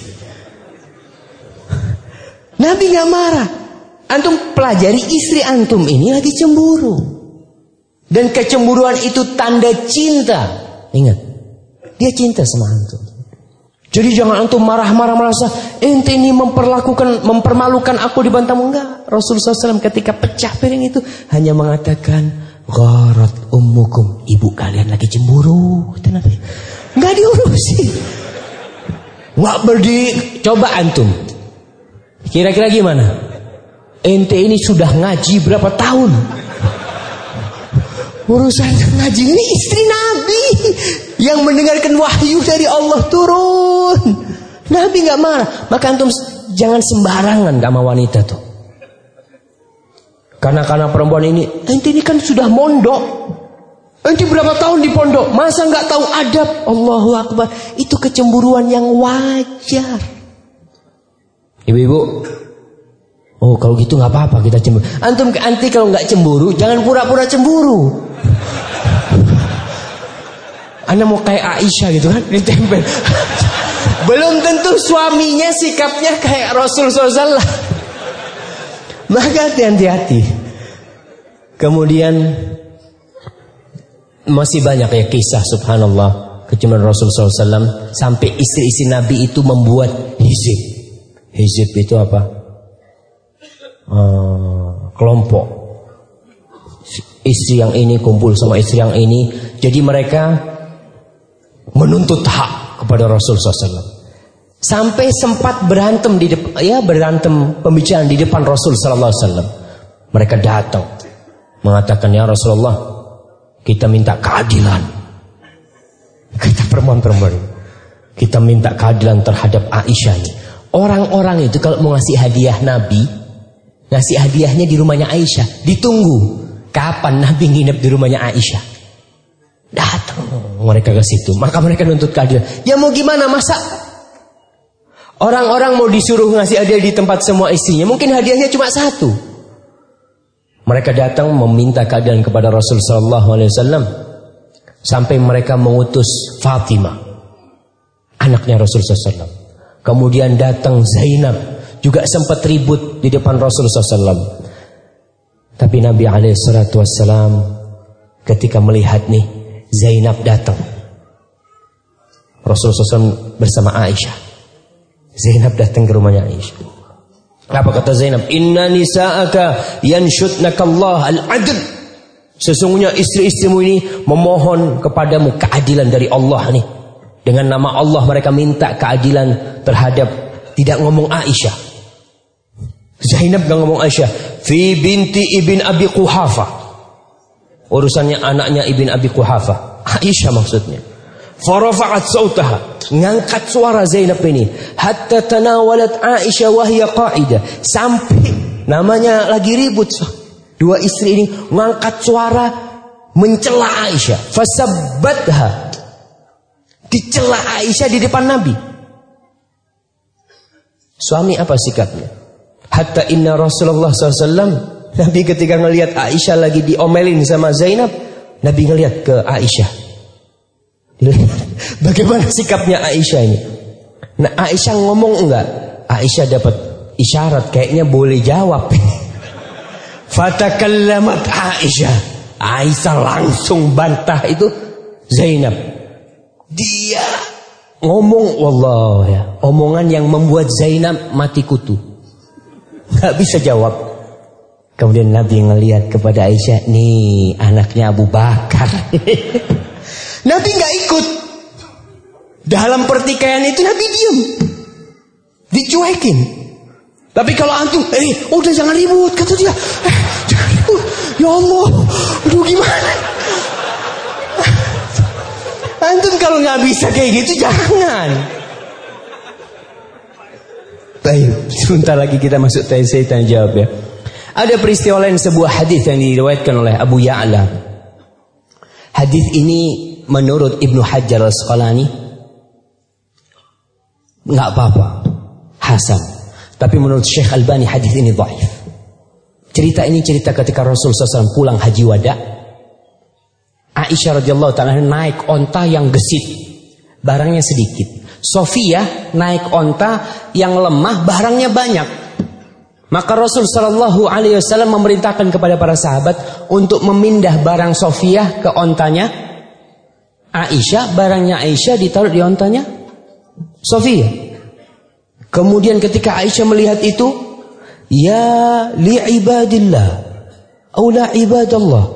S3: Nabi gak marah. Antum pelajari istri antum ini lagi cemburu. Dan kecemburuan itu tanda cinta. Ingat, dia cinta sama antum. Jadi jangan antum marah-marah merasa ente ini memperlakukan, mempermalukan aku di bantamu. Enggak. Rasulullah sallallahu alaihi wasallam ketika pecah piring itu hanya mengatakan, gharat ummukum, ibu kalian lagi cemburu. Enggak diurusin. Enggak berdi. Coba antum, kira-kira gimana? Ente ini sudah ngaji berapa tahun? Urusan ngaji ini istri Nabi yang mendengarkan wahyu dari Allah turun. Nabi gak marah. Maka antum jangan sembarangan sama wanita tuh. Karena karena perempuan ini, ente ini kan sudah mondok. Ente berapa tahun di pondok, masa gak tahu adab? Allahu Akbar. Itu kecemburuan yang wajar. Ibu-ibu, oh kalau gitu gak apa-apa kita cemburu. Antum ke anti kalau gak cemburu, jangan pura-pura cemburu. Anda mau kayak Aisyah gitu kan, ditempel. Belum tentu suaminya sikapnya kayak Rasul sallallahu alaihi wasallam. Maka hati-hati. Kemudian masih banyak ya kisah subhanallah kecemburuan Rasul sallallahu alaihi wasallam, sampai istri-istri Nabi itu membuat hizib. Hizib itu apa? Uh, kelompok. Istri yang ini kumpul sama istri yang ini. Jadi mereka menuntut hak kepada Rasul sallallahu alaihi wasallam. Sampai sempat berantem di depan, ya berantem pembicaraan di depan Rasul sallallahu alaihi wasallam. Mereka datang mengatakan, ya Rasulullah, kita minta keadilan. Kata perempuan-perempuan, kita minta keadilan terhadap Aisyah ini. Orang-orang itu kalau mau ngasih hadiah Nabi, ngasih hadiahnya di rumahnya Aisyah. Ditunggu kapan Nabi nginep di rumahnya Aisyah. Datang mereka ke situ, maka mereka nuntut keadilan. Ya mau gimana, masa Orang-orang mau disuruh ngasih hadiah di tempat semua istrinya, mungkin hadiahnya cuma satu. Mereka datang meminta keadilan kepada Rasul sallallahu alaihi wasallam sampai mereka mengutus Fatimah, anaknya Rasul sallallahu alaihi wasallam. Kemudian datang Zainab, juga sempat ribut di depan Rasul sallallahu alaihi wasallam. Tapi Nabi alaihi salatu wasallam ketika melihat nih Zainab datang, Rasul sallallahu alaihi wasallam bersama Aisyah. Zainab datang ke rumahnya Aisyah. Apa kata Zainab? Inna nisa'aka yanshutnakallah al-adl. Sesungguhnya istri-istrimu ini memohon kepadamu keadilan dari Allah nih. Dengan nama Allah mereka minta keadilan terhadap, tidak ngomong Aisyah. Zainab gak ngomong Aisyah. Fi binti ibn Abi Quhafa. Urusannya anaknya ibn Abi Quhafa. Aisyah maksudnya. Farafa'at sautaha, ngangkat suara Zainab ini, hatta tanawalat Aisyah wahya qa'idah, sampai namanya lagi ribut, dua istri ini ngangkat suara mencela Aisyah. Fasabbatha, dicela Aisyah di depan Nabi. Suami apa sikapnya? Hatta inna Rasulullah sallallahu alaihi wasallam, Nabi ketika ngelihat Aisyah lagi diomelin sama Zainab, Nabi ngelihat ke Aisyah. Bagaimana sikapnya Aisyah ini? Nah, Aisyah ngomong enggak? Aisyah dapat isyarat kayaknya boleh jawab. Fatakallamat Aisyah. Aisyah langsung bantah itu Zainab. Dia ngomong, wallah ya, omongan yang membuat Zainab mati kutu. Enggak bisa jawab. Kemudian Nabi ngelihat kepada Aisyah, nih anaknya Abu Bakar. Nabi nggak ikut dalam pertikaian itu. Nabi diam, dicuekin. Tapi kalau antum, eh udah jangan ribut, kata dia. Eh, jangan ribut. Ya Allah, aduh gimana? Antum kalau nggak bisa kayak gitu jangan. Baik, sebentar lagi kita masuk tanya tanya jawab ya. Ada peristiwa lain, sebuah hadis yang diriwayatkan oleh Abu Ya'la. Hadis ini menurut Ibnu Hajar Al-Asqalani nggak apa-apa, hasan. Tapi menurut Syekh Albani hadis ini dhaif. Cerita ini cerita ketika Rasul sallallahu alaihi wasallam pulang haji wada. Aisyah radhiyallahu ta'ala naik onta yang gesit, barangnya sedikit. Sofia naik onta yang lemah, barangnya banyak. Maka Rasul sallallahu alaihi wasallam memerintahkan kepada para sahabat untuk memindah barang Sofia ke ontanya Aisyah, barangnya Aisyah ditaruh di ontanya Sofia. Kemudian ketika Aisyah melihat itu, ya li ibadillah au la ibadallah,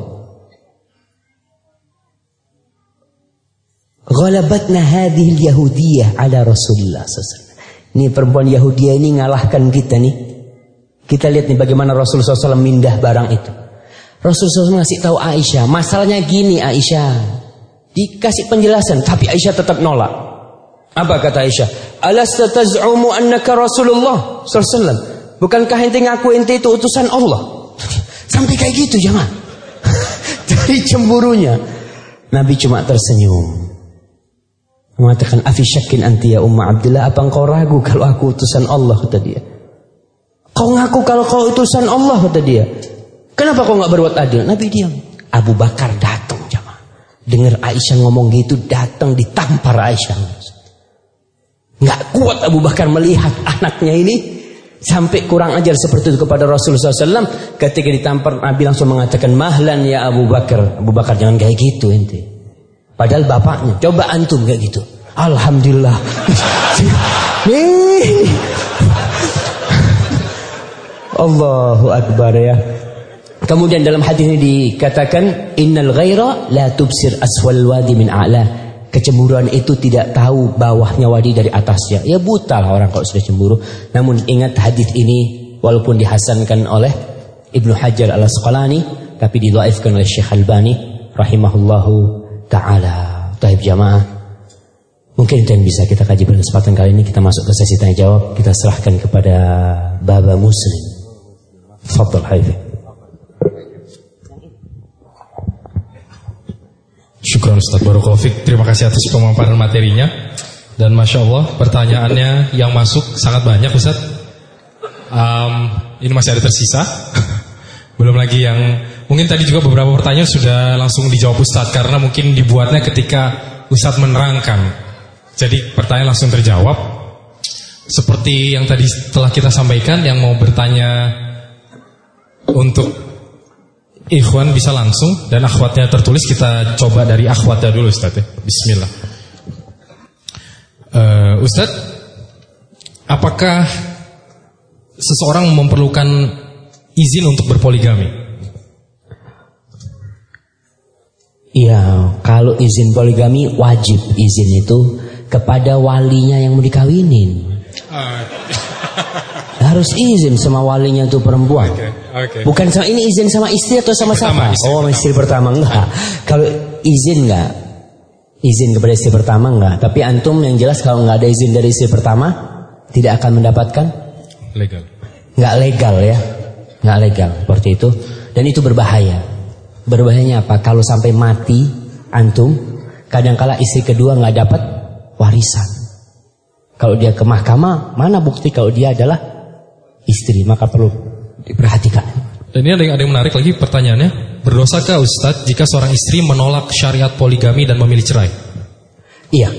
S3: ghalabatna hadhihi al-yahudiyah ala Rasulullah sallallahu alaihi wasallam. Ini perempuan Yahudiyah ini ngalahkan kita nih. Kita lihat nih bagaimana Rasulullah sallallahu alaihi wasallam mindah barang itu. Rasulullah sallallahu alaihi wasallam ngasih tahu Aisyah, masalahnya gini Aisyah. Dikasih penjelasan, tapi Aisyah tetap nolak. Apa kata Aisyah? Alasta taz'umu annaka Rasulullah sallallahu alaihi wasallam? Bukankah ente ngaku ente itu utusan Allah? Sampai kayak gitu jangan. Dari cemburunya Nabi cuma tersenyum, mengatakan afi syakin anti ya Umma Abdillah, apa engkau ragu kalau aku utusan Allah, kata dia. Kau ngaku kalau kau utusan Allah, kata dia. Kenapa kau enggak berbuat adil? Nabi diam. Abu Bakar datang. Dengar Aisyah ngomong gitu, datang ditampar Aisyah. Nggak kuat Abu Bakar melihat anaknya ini sampai kurang ajar seperti itu kepada Rasulullah sallallahu alaihi wasallam. Ketika ditampar, Nabi langsung mengatakan, mahlan ya Abu Bakar. Abu Bakar jangan kayak gitu ente. Padahal bapaknya. Coba antum kayak gitu. Alhamdulillah. Nih. Allahu Akbar ya. Kemudian dalam hadis ini dikatakan innal ghaira la tubsir aswal wadi min a'la. Kecemburuan itu tidak tahu bawahnya wadi dari atasnya. Ya buta lah orang kalau sudah cemburu. Namun ingat hadis ini walaupun dihasankan oleh Ibnu Hajar Al-Asqalani tapi didhaifkan oleh Syekh Albani rahimahullahu taala. Taib jamaah. Mungkin dan bisa kita kaji pada kesempatan kali ini. Kita masuk ke sesi tanya jawab. Kita serahkan kepada Baba Muslim. Fadhal Haifz.
S1: Syukran Ustaz Barakallahu Fik. Terima kasih atas pemaparan materinya. Dan Masya Allah pertanyaannya yang masuk sangat banyak Ustaz. um, Ini masih ada tersisa. Belum lagi yang mungkin tadi juga beberapa pertanyaan sudah langsung dijawab Ustaz, karena mungkin dibuatnya ketika Ustaz menerangkan. Jadi pertanyaan langsung terjawab. Seperti yang tadi telah kita sampaikan, yang mau bertanya untuk ikhwan bisa langsung, dan akhwatnya tertulis. Kita coba dari akhwatnya dulu Ustaz ya. Bismillah. uh, Ustaz, apakah seseorang memerlukan izin untuk berpoligami?
S3: Iya, kalau izin poligami wajib izin itu kepada walinya yang mau dikawinin. Uh. Harus izin sama walinya itu perempuan. Okay, okay. Bukan sama ini izin sama istri atau sama siapa? Oh, pertama. Istri pertama enggak. Kalau izin enggak, izin kepada istri pertama enggak. Tapi antum yang jelas kalau enggak ada izin dari istri pertama tidak akan mendapatkan
S1: legal.
S3: Enggak legal ya. Enggak legal seperti itu, dan itu berbahaya. Berbahayanya apa? Kalau sampai mati antum, kadangkala istri kedua enggak dapat warisan. Kalau dia ke mahkamah, mana bukti kalau dia adalah istri? Maka perlu diperhatikan.
S1: Dan ini ada yang, ada yang menarik lagi pertanyaannya. Berdosakah Ustadz jika seorang istri menolak syariat poligami dan memilih cerai?
S3: Iya.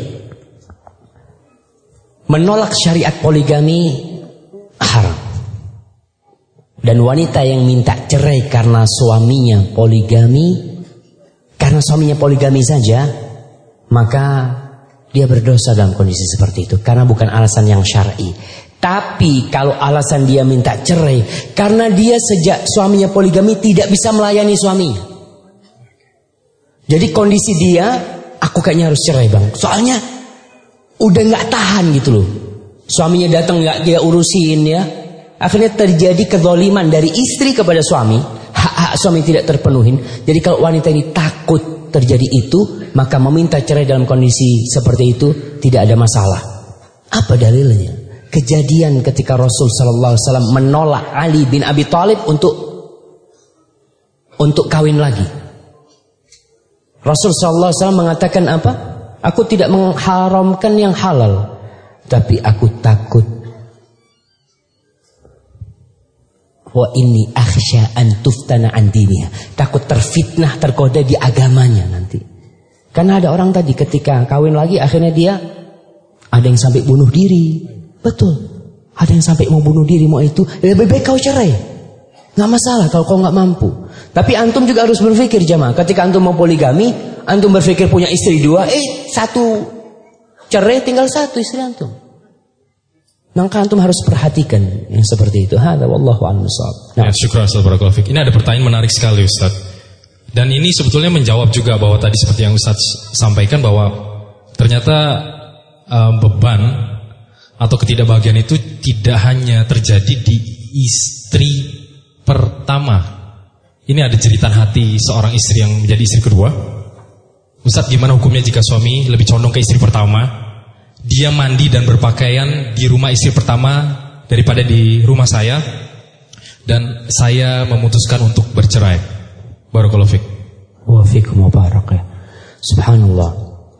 S3: Menolak syariat poligami haram. Dan wanita yang minta cerai karena suaminya poligami, karena suaminya poligami saja, maka dia berdosa dalam kondisi seperti itu, karena bukan alasan yang syar'i. Tapi kalau alasan dia minta cerai karena dia sejak suaminya poligami tidak bisa melayani suaminya, jadi kondisi dia, aku kayaknya harus cerai bang, soalnya udah gak tahan gitu loh. Suaminya datang gak dia urusin ya, akhirnya terjadi kezaliman dari istri kepada suami, hak-hak suami tidak terpenuhin. Jadi kalau wanita ini takut terjadi itu, maka meminta cerai dalam kondisi seperti itu tidak ada masalah. Apa dalilnya? Kejadian ketika Rasul sallallahu alaihi wasallam menolak Ali bin Abi Thalib untuk untuk kawin lagi. Rasul sallallahu alaihi wasallam mengatakan apa? Aku tidak mengharamkan yang halal, tapi aku takut. Wa inni akhsha an tuftana an diniha. Takut terfitnah, tergoda di agamanya nanti. Karena ada orang tadi ketika kawin lagi akhirnya dia ada yang sampai bunuh diri. Betul. Ada yang sampai mau bunuh diri, mau itu. Lebih baik kau cerai. Nggak masalah kalau kau nggak mampu. Tapi antum juga harus berpikir jamaah. Ketika antum mau poligami, antum berpikir punya istri dua, eh satu cerai tinggal satu istri antum. Maka antum harus perhatikan yang seperti itu. Hadza wallahu a'lam bishawab.
S1: Nah, ya, syukran Ustaz barakallahu fik. Ini ada pertanyaan menarik sekali Ustaz. Dan ini sebetulnya menjawab juga bahwa tadi seperti yang Ustaz sampaikan bahwa ternyata uh, beban atau ketidakbahagiaan itu tidak hanya terjadi di istri pertama. Ini ada jeritan hati seorang istri yang menjadi istri kedua. Ustaz, gimana hukumnya jika suami lebih condong ke istri pertama? Dia mandi dan berpakaian di rumah istri pertama daripada di rumah saya, dan saya memutuskan untuk bercerai. Barakallahu fiik.
S3: Wa fiikum wa barak ya. Subhanallah.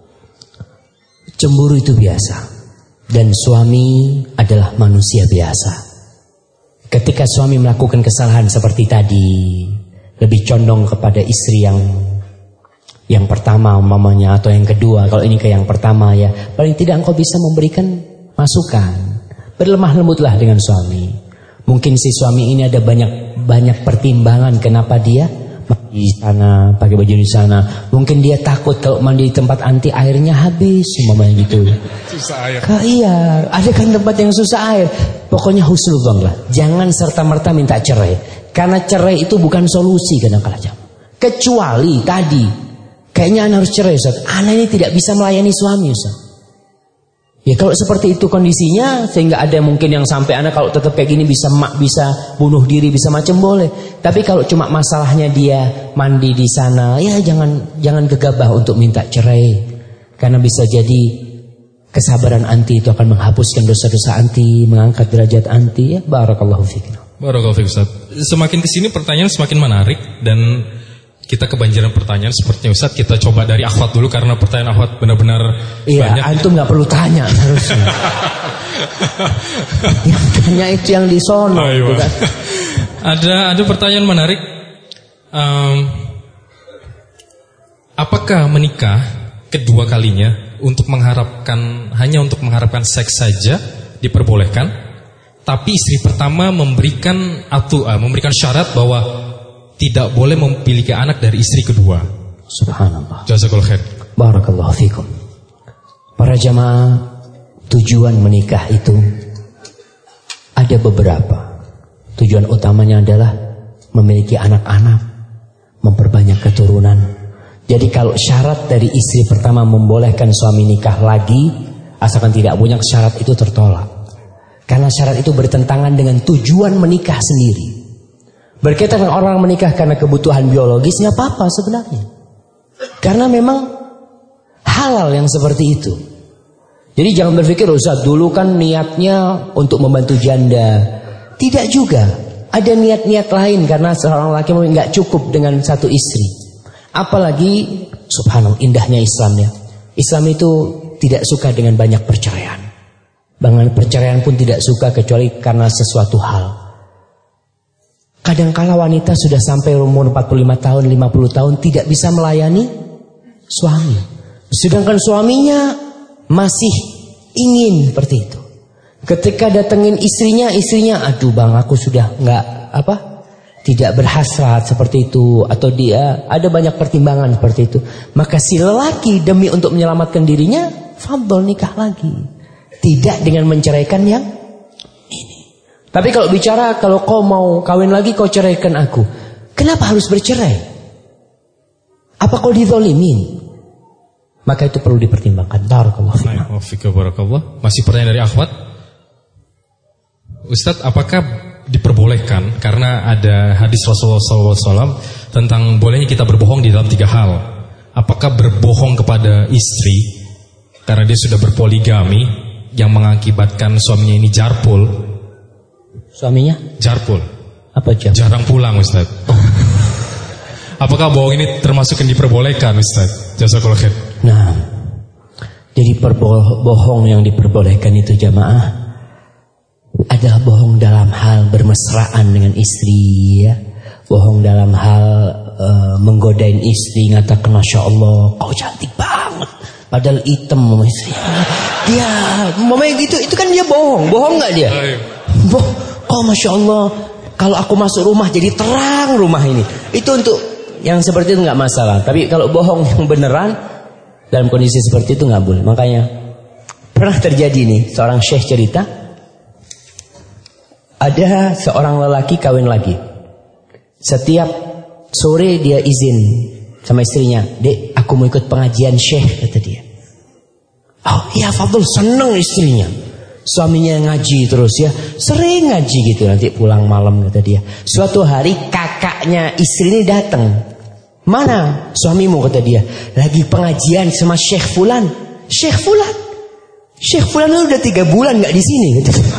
S3: Cemburu itu biasa. Dan suami adalah manusia biasa. Ketika suami melakukan kesalahan seperti tadi, lebih condong kepada istri yang yang pertama umpamanya atau yang kedua, kalau ini ke yang pertama ya, paling tidak engkau bisa memberikan masukan. Berlemah lembutlah dengan suami. Mungkin si suami ini ada banyak banyak pertimbangan kenapa dia mandi di sana, pakai baju di sana. Mungkin dia takut kalau mandi di tempat anti airnya habis umpamanya gitu. Susah air. Ka, iya, ada kan tempat yang susah air. Pokoknya husnuzon lah. Jangan serta-merta minta cerai. Karena cerai itu bukan solusi kadang-kadang. Kecuali tadi kayaknya anak harus cerai Ustaz. Anak ini tidak bisa melayani suami Ustaz. Ya kalau seperti itu kondisinya, sehingga ada mungkin yang sampai anak kalau tetap kayak gini bisa mak bisa bunuh diri, bisa macam boleh. Tapi kalau cuma masalahnya dia mandi di sana, ya jangan jangan gegabah untuk minta cerai. Karena bisa jadi kesabaran anti itu akan menghapuskan dosa-dosa anti, mengangkat derajat anti ya. Barakallahu fiik.
S1: Barakallahu fiik Ustaz. Semakin kesini pertanyaan semakin menarik, dan kita kebanjiran pertanyaan sepertinya Ustaz. Kita coba dari akhwat dulu karena pertanyaan akhwat benar-benar
S3: iya,
S1: banyak.
S3: Iya, antum nggak perlu tanya harusnya. Yang tanya itu yang di sono.
S1: Oh, kan? Ada ada pertanyaan menarik. Um, apakah menikah kedua kalinya untuk mengharapkan hanya untuk mengharapkan seks saja diperbolehkan, tapi istri pertama memberikan atau uh, memberikan syarat bahwa tidak boleh memiliki anak dari istri kedua?
S3: Subhanallah.
S1: Jazakallahu khair.
S3: Barakallahu fikum. Para jamaah, tujuan menikah itu ada beberapa. Tujuan utamanya adalah memiliki anak-anak, memperbanyak keturunan. Jadi kalau syarat dari istri pertama membolehkan suami nikah lagi, asalkan tidak punya syarat itu tertolak. Karena syarat itu bertentangan dengan tujuan menikah sendiri. Berkaitan dengan orang menikah karena kebutuhan biologis, nggak apa-apa sebenarnya. Karena memang halal yang seperti itu. Jadi jangan berpikir, Ustaz dulu kan niatnya untuk membantu janda. Tidak juga. Ada niat-niat lain karena seorang laki nggak cukup dengan satu istri. Apalagi, subhanallah, indahnya Islam ya. Islam itu tidak suka dengan banyak perceraian. Banyak perceraian pun tidak suka kecuali karena sesuatu hal. Kadangkala wanita sudah sampai umur empat puluh lima tahun, lima puluh tahun tidak bisa melayani suami. Sedangkan suaminya masih ingin seperti itu. Ketika datengin istrinya, istrinya, aduh bang aku sudah nggak apa, tidak berhasrat seperti itu. Atau dia ada banyak pertimbangan seperti itu. Maka si lelaki demi untuk menyelamatkan dirinya, fadhol nikah lagi. Tidak dengan menceraikan yang tapi kalau bicara, kalau kau mau kawin lagi, kau ceraikan aku. Kenapa harus bercerai? Apa kau dizalimin? Maka itu perlu dipertimbangkan. Barakallahu
S1: fiik. Barakallah. Masih pertanyaan dari akhwat. Ustadz, apakah diperbolehkan karena ada hadis Rasulullah shallallahu alaihi wasallam tentang bolehnya kita berbohong di dalam tiga hal? Apakah berbohong kepada istri karena dia sudah berpoligami yang mengakibatkan suaminya ini jarpul?
S3: Suaminya?
S1: Jarpul.
S3: Apa jam?
S1: Jarang pulang Ustaz. Oh. Apakah bohong ini termasuk yang diperbolehkan Ustaz? Jazakallahu khair.
S3: Nah, jadi perbohong yang diperbolehkan itu jamaah adalah bohong dalam hal bermesraan dengan istri ya. Bohong dalam hal uh, menggodain istri, ngatakan Masya Allah kau cantik banget padahal hitam istri. Dia momennya gitu, itu kan dia bohong. Bohong gak dia? Bohong. Oh Masya Allah, kalau aku masuk rumah jadi terang rumah ini. Itu untuk yang seperti itu nggak masalah. Tapi kalau bohong yang beneran dalam kondisi seperti itu nggak boleh. Makanya pernah terjadi nih, seorang syekh cerita, ada seorang lelaki kawin lagi. Setiap sore dia izin sama istrinya, Dek, aku mau ikut pengajian syekh, kata dia. Oh iya Fadl, seneng istrinya. Suaminya ngaji terus ya, sering ngaji gitu, nanti pulang malam kata dia. Suatu hari kakaknya istri ini datang. Mana suamimu kata dia? Lagi pengajian sama Syekh Fulan. Syekh Fulan? Syekh Fulan udah tiga bulan nggak di sini kata dia.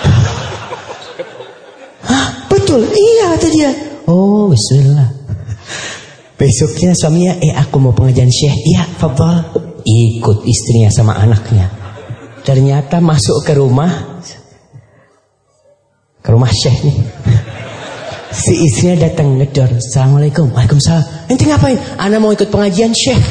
S3: Hah betul? Iya kata dia. Oh bismillah. Besoknya suaminya, eh aku mau pengajian Syekh. Iya Fadl. Ikut istrinya sama anaknya. Ternyata masuk ke rumah, ke rumah Syekh nih. Si istrinya datang ngedor. Assalamualaikum. Waalaikumsalam. Ente ngapain? Ana mau ikut pengajian Syekh.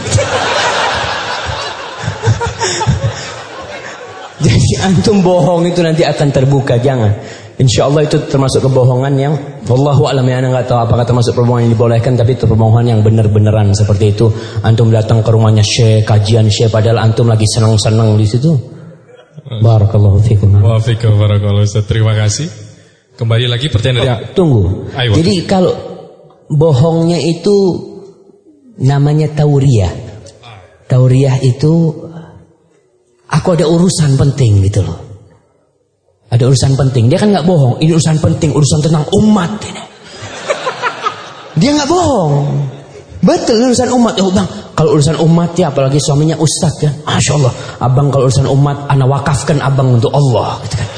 S3: Jadi antum bohong itu nanti akan terbuka. Jangan. Insya Allah itu termasuk kebohongan yang wallahu a'lam ya, ana nggak tahu apakah termasuk perbohongan yang dibolehkan, tapi itu perbohongan yang benar-benaran seperti itu. Antum datang ke rumahnya Syekh, kajian Syekh, padahal antum lagi senang-senang di situ. Barakallahu fikum.
S1: Wa fikum barakallahu. Terima kasih. Kembali lagi pertanyaan dari
S3: oh, tunggu.
S1: Ayo.
S3: Jadi kalau bohongnya itu namanya tauriyah. Tauriyah itu aku ada urusan penting gitu loh. Ada urusan penting. Dia kan nggak bohong. Ini urusan penting, urusan tentang umat ini. Dia nggak bohong. Betul urusan umat. Oh bang, kalau urusan umat ya, apalagi suaminya ustadz kan, Masya Allah, abang kalau urusan umat, ana wakafkan abang untuk Allah. Gitu kan.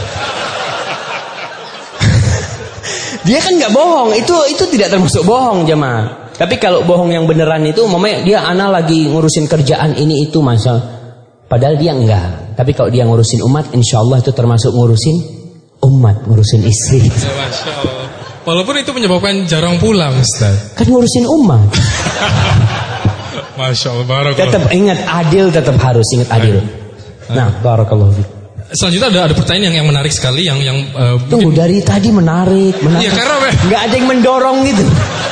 S3: Dia kan nggak bohong. Itu itu tidak termasuk bohong jemaah. Tapi kalau bohong yang beneran itu, mamanya dia ana lagi ngurusin kerjaan ini itu masa, padahal dia enggak. Tapi kalau dia ngurusin umat, insya Allah itu termasuk ngurusin umat, ngurusin istri.
S1: Ya, Masya Allah. Walaupun itu menyebabkan jarang pulang, Ustaz.
S3: Kan ngurusin umat.
S1: Masya Allah, barakallah.
S3: Tetap ingat adil, tetap harus ingat adil. Nah, barakallahu fiik.
S1: Selanjutnya ada ada pertanyaan yang yang menarik sekali yang yang uh,
S3: Tunggu,
S1: mungkin...
S3: dari tadi menarik, menarik.
S1: Iya, karena
S3: nggak ada yang mendorong gitu.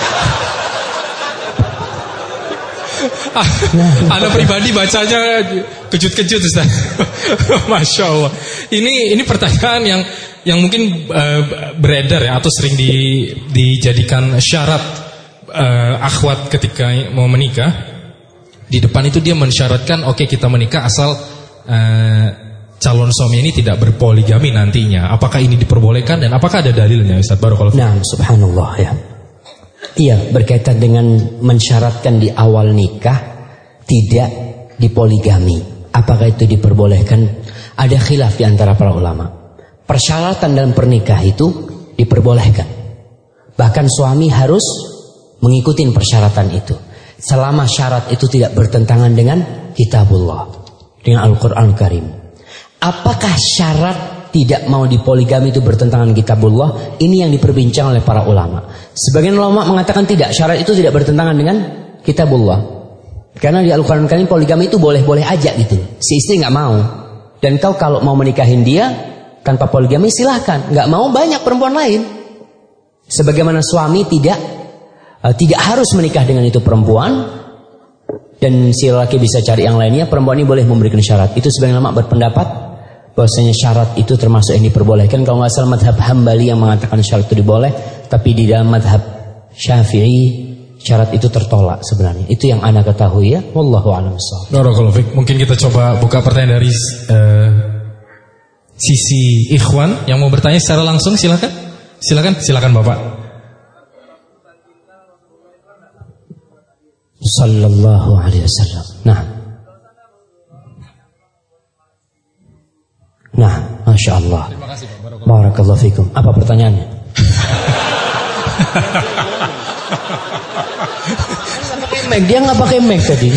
S1: Anda pribadi bacanya kejut-kejut, Ustaz. Masya Allah. Ini ini pertanyaan yang yang mungkin uh, beredar ya, atau sering di, dijadikan syarat uh, akhwat ketika mau menikah. Di depan itu dia mensyaratkan, oke okay, kita menikah asal uh, calon suami ini tidak berpoligami nantinya. Apakah ini diperbolehkan dan apakah ada dalilnya, Ustaz? Barakallahu.
S3: Nah, subhanallah ya. Iya, berkaitan dengan mensyaratkan di awal nikah tidak dipoligami. Apakah itu diperbolehkan? Ada khilaf di antara para ulama. Persyaratan dalam pernikahan itu diperbolehkan. Bahkan suami harus mengikuti persyaratan itu. Selama syarat itu tidak bertentangan dengan kitabullah, dengan Al-Quran Karim. Apakah syarat tidak mau dipoligami itu bertentangan kitabullah? Ini yang diperbincang oleh para ulama. Sebagian ulama mengatakan tidak, syarat itu tidak bertentangan dengan kitabullah. Karena di Al-Quran Karim poligami itu boleh-boleh aja gitu. Si istri nggak mau, dan kau kalau mau menikahin dia tanpa poligami silahkan. Nggak mau, banyak perempuan lain. Sebagaimana suami tidak uh, tidak harus menikah dengan itu perempuan, dan si laki bisa cari yang lainnya. Perempuan ini boleh memberikan syarat. Itu sebagian ulama berpendapat bahwasanya syarat itu termasuk yang diperbolehkan. Kalau nggak salah madhab Hambali yang mengatakan syarat itu diboleh, tapi di dalam madhab Syafi'i syarat itu tertolak sebenarnya. Itu yang ana ketahui ya. Wallahu a'lam bishawab.
S1: Barakallahu fiik. Mungkin kita coba buka pertanyaan dari uh, sisi ikhwan yang mau bertanya secara langsung. Silakan, silakan, silakan Bapak.
S3: Sallallahu alaihi wasallam. Nah. Nah, Masya Allah.
S1: Terima kasih, Pak.
S3: Barakallahu fikum. Apa pertanyaannya? Dia nggak pakai mic tadi.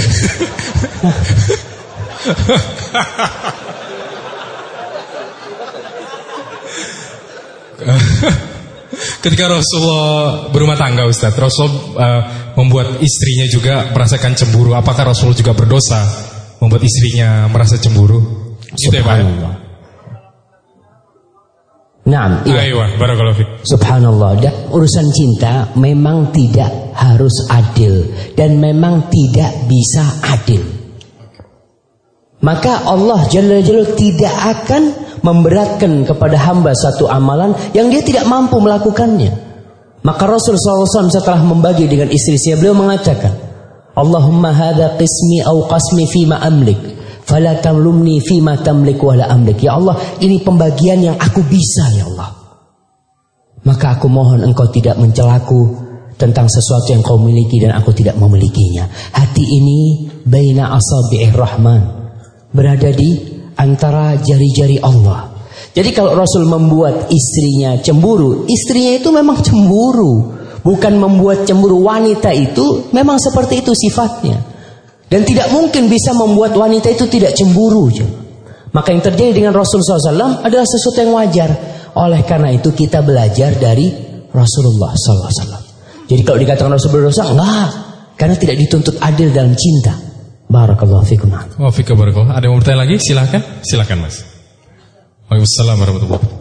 S1: Ketika Rasulullah berumah tangga, Ustaz, Rasulullah uh, membuat istrinya juga merasakan cemburu. Apakah Rasulullah juga berdosa membuat istrinya merasa cemburu? Gitu ya, Pak?
S3: Nah, iya.
S1: Aywa, barakallahu fiik.
S3: Subhanallah. Dan urusan cinta memang tidak harus adil dan memang tidak bisa adil. Maka Allah Jalla Jalla tidak akan memberatkan kepada hamba satu amalan yang dia tidak mampu melakukannya. Maka Rasul sallallahu alaihi wasallam setelah membagi dengan istri-istrinya, beliau mengatakan, Allahumma hadha qismi au qasmi fima amlik, fala tamlumni fima tamlik wala amlik. Ya Allah, ini pembagian yang aku bisa ya Allah. Maka aku mohon engkau tidak mencelaku tentang sesuatu yang kau miliki dan aku tidak memilikinya. Hati ini baina asabi'ir rahman, berada di antara jari-jari Allah. Jadi kalau Rasul membuat istrinya cemburu, istrinya itu memang cemburu, bukan membuat cemburu. Wanita itu memang seperti itu sifatnya, dan tidak mungkin bisa membuat wanita itu tidak cemburu. Maka yang terjadi dengan Rasul sallallahu alaihi wasallam adalah sesuatu yang wajar. Oleh karena itu kita belajar dari Rasulullah sallallahu alaihi wasallam. Jadi kalau dikatakan Rasul berdosa, enggak, karena tidak dituntut adil dalam cinta. Barakallahu fikum.
S1: Wa fikum barakallah. Ada yang mau bertanya lagi? Silakan, silakan Mas. Waalaikumsalam warahmatullahi wabarakatuh.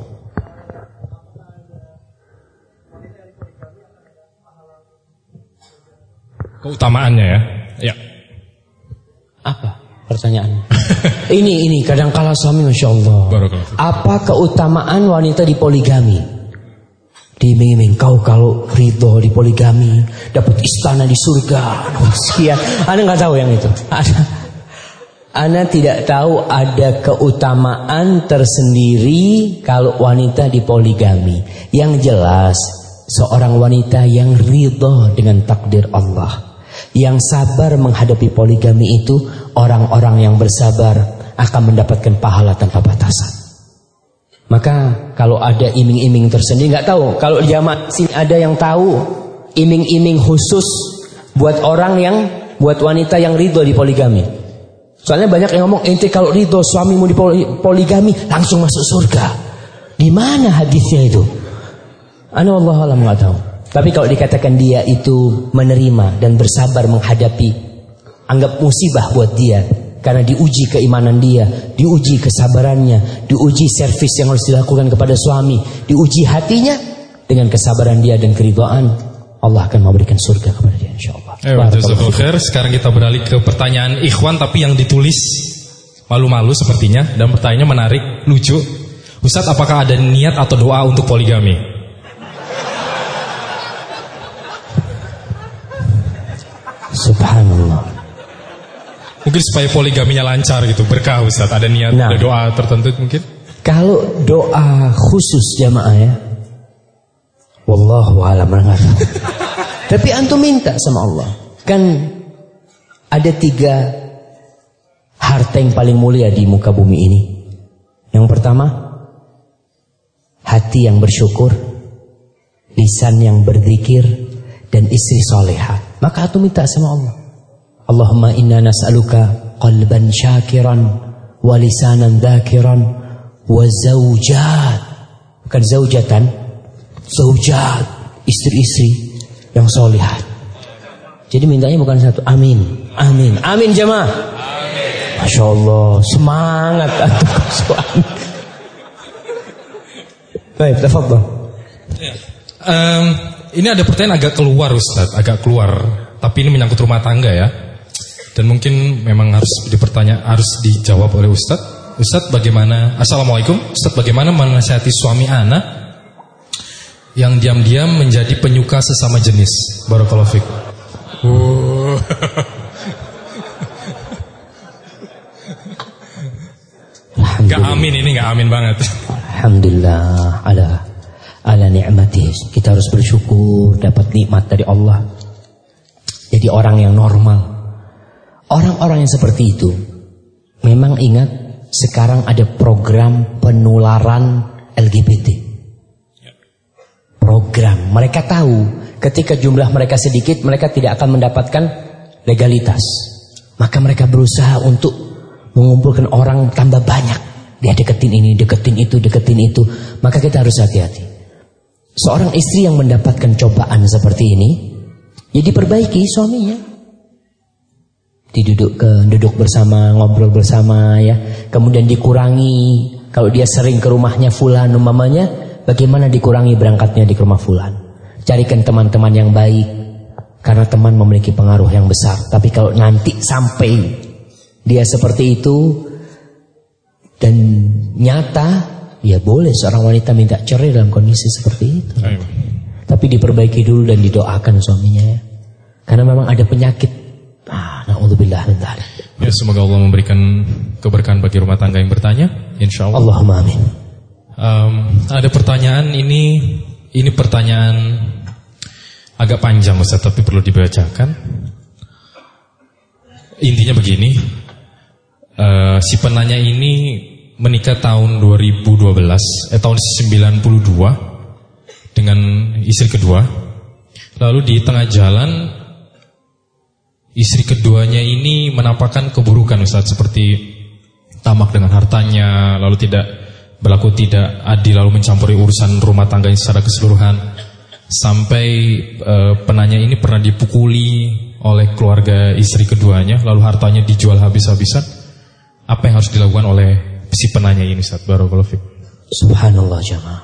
S1: Keutamaannya ya. Ya.
S3: Apa pertanyaannya? ini ini kadang kala suami, masya Allah.
S1: Barakallahu.
S3: Apa keutamaan wanita di poligami? Diiming-iming, kau kalau ridho di poligami dapat istana di surga. Sekian. Anda nggak tahu yang itu. Anda, Anda tidak tahu ada keutamaan tersendiri kalau wanita di poligami. Yang jelas seorang wanita yang ridho dengan takdir Allah, yang sabar menghadapi poligami itu, orang-orang yang bersabar akan mendapatkan pahala tanpa batasan. Maka kalau ada iming-iming tersendiri, nggak tahu. Kalau jamaah sini ada yang tahu iming-iming khusus Buat orang yang, buat wanita yang ridho di poligami. Soalnya banyak yang ngomong, ente kalau ridho suamimu di poligami langsung masuk surga. Di mana hadisnya itu? Ana wallahu alam nggak tahu. Tapi kalau dikatakan dia itu menerima dan bersabar menghadapi, anggap musibah buat dia, karena diuji keimanan dia, diuji kesabarannya, diuji servis yang harus dilakukan kepada suami, diuji hatinya, dengan kesabaran dia dan keridhaan, Allah akan memberikan surga kepada dia insyaallah.
S1: Jazakallahu khair. Sekarang kita beralih ke pertanyaan ikhwan tapi yang ditulis malu-malu sepertinya, dan pertanyaannya menarik, lucu. Ustaz, apakah ada niat atau doa untuk poligami?
S3: Subhanallah.
S1: Mungkin supaya poligaminya lancar gitu, berkah Ustaz. Ada niat, nah, ada doa tertentu mungkin?
S3: Kalau doa khusus jamaah ya, wallahu a'lam. Tapi antum minta sama Allah. Kan ada tiga harta yang paling mulia di muka bumi ini. Yang pertama, hati yang bersyukur, lisan yang berzikir, dan istri solehah. Maka antum minta sama Allah. Allahumma inna nas'aluka qalban syakiran wa lisanan dzakiran wa zaujat, bukan zaujatan, zaujat, istri-istri yang solihat. Jadi mintanya bukan satu, amin, amin, amin jemaah. Masya Allah, semangat antum suami. Baik, tafadhol.
S1: Um, ini ada pertanyaan agak keluar Ustaz, agak keluar, tapi ini menyangkut rumah tangga ya. Dan mungkin memang harus dipertanya, harus dijawab oleh Ustaz. Ustaz, bagaimana? Assalamualaikum. Ustaz, bagaimana menasihati suami ana yang diam-diam menjadi penyuka sesama jenis? Barakallahu fiik. Uh. Gak amin, ini gak amin banget.
S3: Alhamdulillah ala ala ni'mati. Kita harus bersyukur dapat nikmat dari Allah. Jadi orang yang normal. Orang-orang yang seperti itu, memang ingat sekarang ada program penularan L G B T. Program, mereka tahu ketika jumlah mereka sedikit, mereka tidak akan mendapatkan legalitas. Maka mereka berusaha untuk mengumpulkan orang tambah banyak. Dia deketin ini, deketin itu, deketin itu. Maka kita harus hati-hati. Seorang istri yang mendapatkan cobaan seperti ini, ya diperbaiki suaminya. Diduduk ke duduk bersama, ngobrol bersama ya. Kemudian dikurangi, kalau dia sering ke rumahnya fulan umpamanya, bagaimana dikurangi berangkatnya di rumah fulan. Carikan teman-teman yang baik, karena teman memiliki pengaruh yang besar. Tapi kalau nanti sampai dia seperti itu dan nyata, ya boleh seorang wanita minta cerai dalam kondisi seperti itu. Ayo. Tapi diperbaiki dulu dan didoakan suaminya ya. Karena memang ada penyakit. Ah, na'udzubillah min dzalik.
S1: Ya, semoga Allah memberikan keberkahan bagi rumah tangga yang bertanya, insyaallah.
S3: Allahumma amin.
S1: Um, ada pertanyaan ini, ini pertanyaan agak panjang Ustaz, tapi perlu dibacakan. Intinya begini, uh, si penanya ini menikah tahun dua ribu dua belas, eh tahun sembilan puluh dua dengan istri kedua. Lalu di tengah jalan istri keduanya ini menampakkan keburukan Ustaz, seperti tamak dengan hartanya, lalu tidak berlaku tidak adil, lalu mencampuri urusan rumah tangganya secara keseluruhan. Sampai e, penanya ini pernah dipukuli oleh keluarga istri keduanya, lalu hartanya dijual habis-habisan. Apa yang harus dilakukan oleh si penanya ini Ustaz? Barakallahu fiik.
S3: Subhanallah jamaah.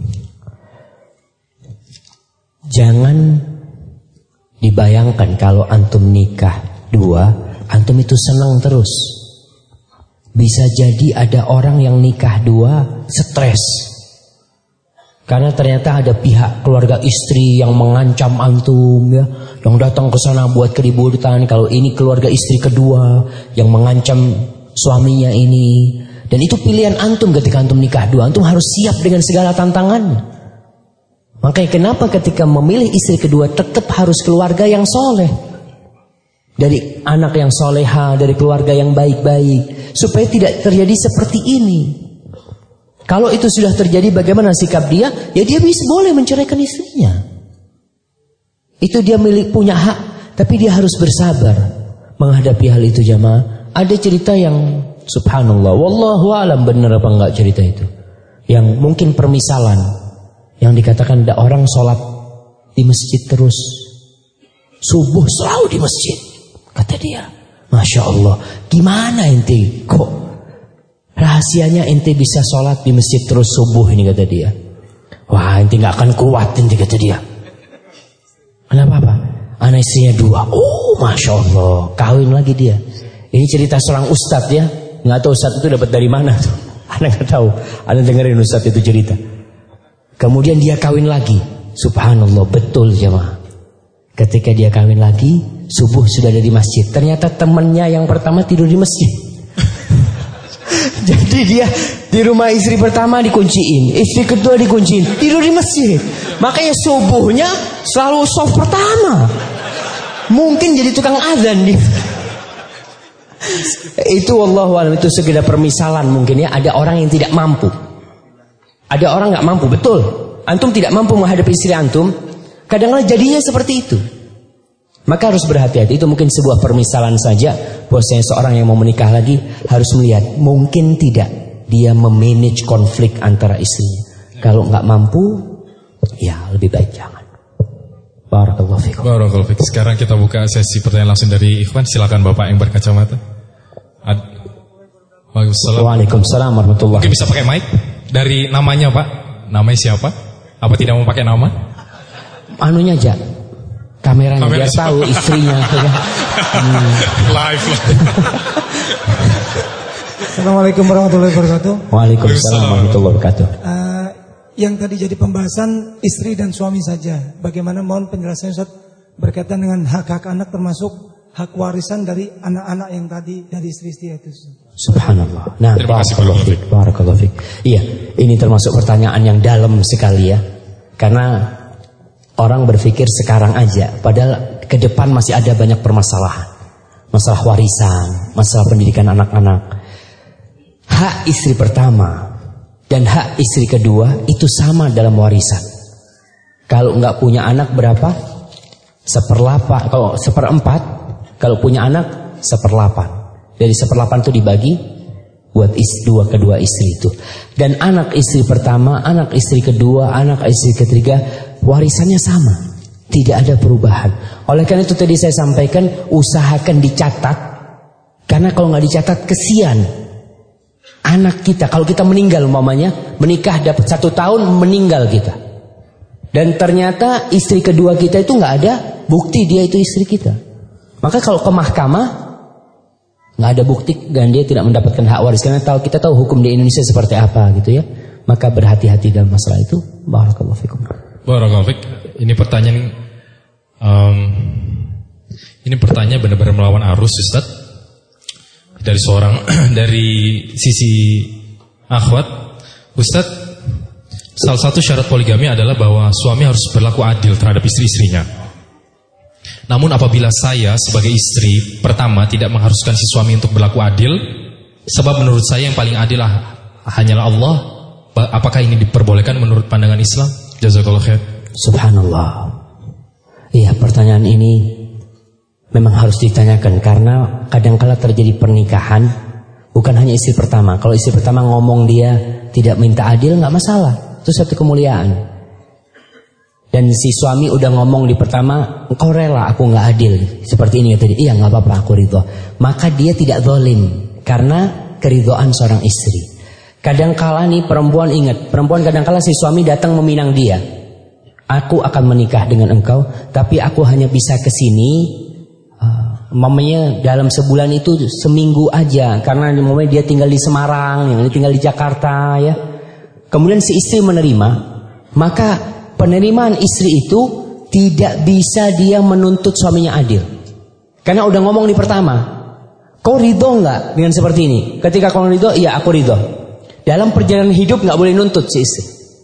S3: Jangan dibayangkan kalau antum nikah dua, antum itu senang terus. Bisa jadi ada orang yang nikah dua stres, karena ternyata ada pihak keluarga istri yang mengancam antum ya, yang datang ke sana buat keributan. Kalau ini keluarga istri kedua yang mengancam suaminya ini, dan itu pilihan antum ketika antum nikah dua. Antum harus siap dengan segala tantangannya. Makanya kenapa ketika memilih istri kedua tetap harus keluarga yang soleh, dari anak yang soleha, dari keluarga yang baik-baik, supaya tidak terjadi seperti ini. Kalau itu sudah terjadi, bagaimana sikap dia? Ya dia bisa boleh menceraikan istrinya. Itu dia milik punya hak. Tapi dia harus bersabar menghadapi hal itu jamaah. Ada cerita yang subhanallah, wallahu alam benar apa enggak cerita itu. Yang mungkin permisalan, yang dikatakan ada orang sholat di masjid terus, subuh selalu di masjid. Kata dia, Masya Allah, gimana ente kok rahasianya ente bisa sholat di masjid terus subuh ini, kata dia. Wah, ente gak akan kuat ente, kata dia. Kenapa apa? Anak istrinya dua. Oh, Masya Allah, kawin lagi dia. Ini cerita seorang ustadz ya. Gak tahu ustadz itu dapat dari mana tuh. Anak gak tahu. Anak dengerin ustadz itu cerita. Kemudian dia kawin lagi. Subhanallah, betul jemaah. Ketika dia kawin lagi, subuh sudah ada di masjid. Ternyata temannya yang pertama tidur di masjid. Jadi dia di rumah istri pertama dikunciin, istri kedua dikunciin, tidur di masjid. Makanya subuhnya selalu soft pertama. Mungkin jadi tukang azan dia. Itu wallahu a'lam, itu sekedar permisalan mungkin ya. Ada orang yang tidak mampu. Ada orang nggak mampu, betul. Antum tidak mampu menghadapi istri antum. Kadang-kadang jadinya seperti itu. Maka harus berhati-hati. Itu mungkin sebuah permisalan saja. Bahwasanya seorang yang mau menikah lagi harus melihat mungkin tidak dia memanage konflik antara istrinya. Kalau nggak mampu, ya lebih baik jangan. Barakallahu fikum.
S1: Barakallahu fikum. Sekarang kita buka sesi pertanyaan langsung dari Ikhwan. Silakan Bapak yang berkacamata. Ad... Waalaikumsalam.
S3: Waalaikumsalam warahmatullahi.
S1: Mungkin bisa pakai mic dari namanya Pak. Namanya siapa? Apa tidak mau pakai nama?
S3: Anunya aja, kameranya
S1: Kamera
S3: biar tahu istrinya. hmm.
S1: Live.
S5: Assalamualaikum warahmatullahi wabarakatuh.
S3: Waalaikumsalam warahmatullahi wabarakatuh.
S5: Uh, yang tadi jadi pembahasan istri dan suami saja. Bagaimana mohon penjelasannya Ustaz berkaitan dengan hak-hak anak termasuk hak warisan dari anak-anak yang tadi dari istri-istri itu.
S3: Subhanallah. Nah,
S1: terima kasih
S3: barakallahu fiik. Barakallahu fiik. Iya, ini termasuk pertanyaan yang dalam sekali ya. Karena orang berpikir sekarang aja, padahal ke depan masih ada banyak permasalahan. Masalah warisan, masalah pendidikan anak-anak. Hak istri pertama dan hak istri kedua itu sama dalam warisan. Kalau nggak punya anak berapa? Seperlapan. Kalau seperempat, kalau punya anak seperlapan. Dari seperlapan itu dibagi buat istri, dua kedua istri itu. Dan anak istri pertama, anak istri kedua, anak istri ketiga, warisannya sama, tidak ada perubahan. Oleh karena itu tadi saya sampaikan, usahakan dicatat. Karena kalau nggak dicatat kesian anak kita. Kalau kita meninggal umpamanya, menikah dapat satu tahun, meninggal kita. Dan ternyata istri kedua kita itu nggak ada bukti dia itu istri kita. Maka kalau ke mahkamah nggak ada bukti dan dia tidak mendapatkan hak waris. Karena tahu kita tahu hukum di Indonesia seperti apa gitu ya. Maka berhati-hati dalam masalah itu. Barakallahu fikum.
S1: Barakallahu fiik. Ini pertanyaan um, ini pertanyaan benar-benar melawan arus Ustaz. Dari seorang dari sisi akhwat, Ustaz, salah satu syarat poligami adalah bahwa suami harus berlaku adil terhadap istri-istrinya. Namun apabila saya sebagai istri pertama tidak mengharuskan si suami untuk berlaku adil, sebab menurut saya yang paling adil hanyalah Allah, apakah ini diperbolehkan menurut pandangan Islam? Jazakallahu khair.
S3: Subhanallah. Iya, pertanyaan ini memang harus ditanyakan karena kadangkala terjadi pernikahan bukan hanya istri pertama. Kalau istri pertama ngomong dia tidak minta adil, nggak masalah, itu satu kemuliaan. Dan si suami udah ngomong di pertama, engkau rela aku nggak adil seperti ini tadi. Iya, nggak apa-apa, aku ridho. Maka dia tidak zalim karena keridhaan seorang istri. Kadangkala nih perempuan ingat, perempuan kadangkala si suami datang meminang dia. Aku akan menikah dengan engkau, tapi aku hanya bisa kesini uh, mamanya dalam sebulan itu seminggu aja, karena mamanya dia tinggal di Semarang, yang tinggal di Jakarta ya. Kemudian si istri menerima, maka penerimaan istri itu tidak bisa dia menuntut suaminya adil. Karena udah ngomong di pertama, kau ridho nggak dengan seperti ini? Ketika kau ridho, iya aku ridho. Dalam perjalanan hidup nggak boleh nuntut si istri.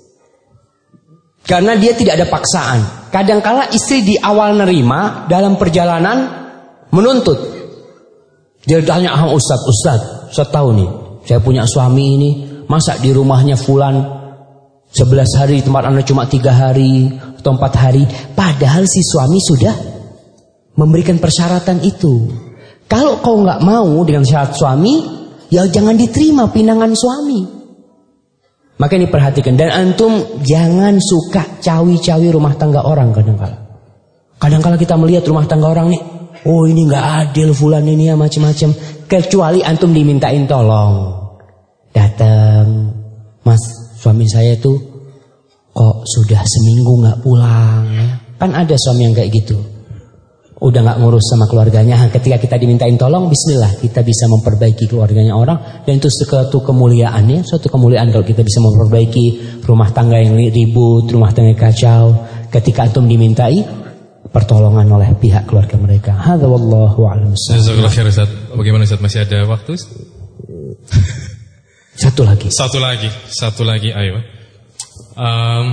S3: Karena dia tidak ada paksaan. Kadangkala istri di awal nerima, dalam perjalanan menuntut. Dia tanya, ah Ustaz, Ustaz, Ustaz tahu nih, saya punya suami ini, masa di rumahnya fulan sebelas hari, tempat anda cuma tiga hari atau empat hari. Padahal si suami sudah memberikan persyaratan itu. Kalau kau nggak mau dengan syarat suami, ya jangan diterima pinangan suami. Maka ini perhatikan. Dan antum jangan suka cawi-cawi rumah tangga orang kadang-kala. Kadang-kala kita melihat rumah tangga orang nih, oh ini nggak adil fulan ini ya macam-macam. Kecuali antum dimintain tolong. Datang, mas suami saya tuh kok sudah seminggu nggak pulang ya. Kan ada suami yang kayak gitu. Udah nggak ngurus sama keluarganya. Ketika kita dimintain tolong, bismillah kita bisa memperbaiki keluarganya orang. Dan itu suatu kemuliaan ya. Suatu kemuliaan kalau kita bisa memperbaiki rumah tangga yang ribut, rumah tangga kacau. Ketika antum dimintai pertolongan oleh pihak keluarga mereka. Hadza wallahu a'lam.
S1: Jazakallahu khair Ustaz. Bagaimana Ustaz, masih ada waktu?
S3: Satu lagi.
S1: Satu lagi, satu lagi, ayo. Um,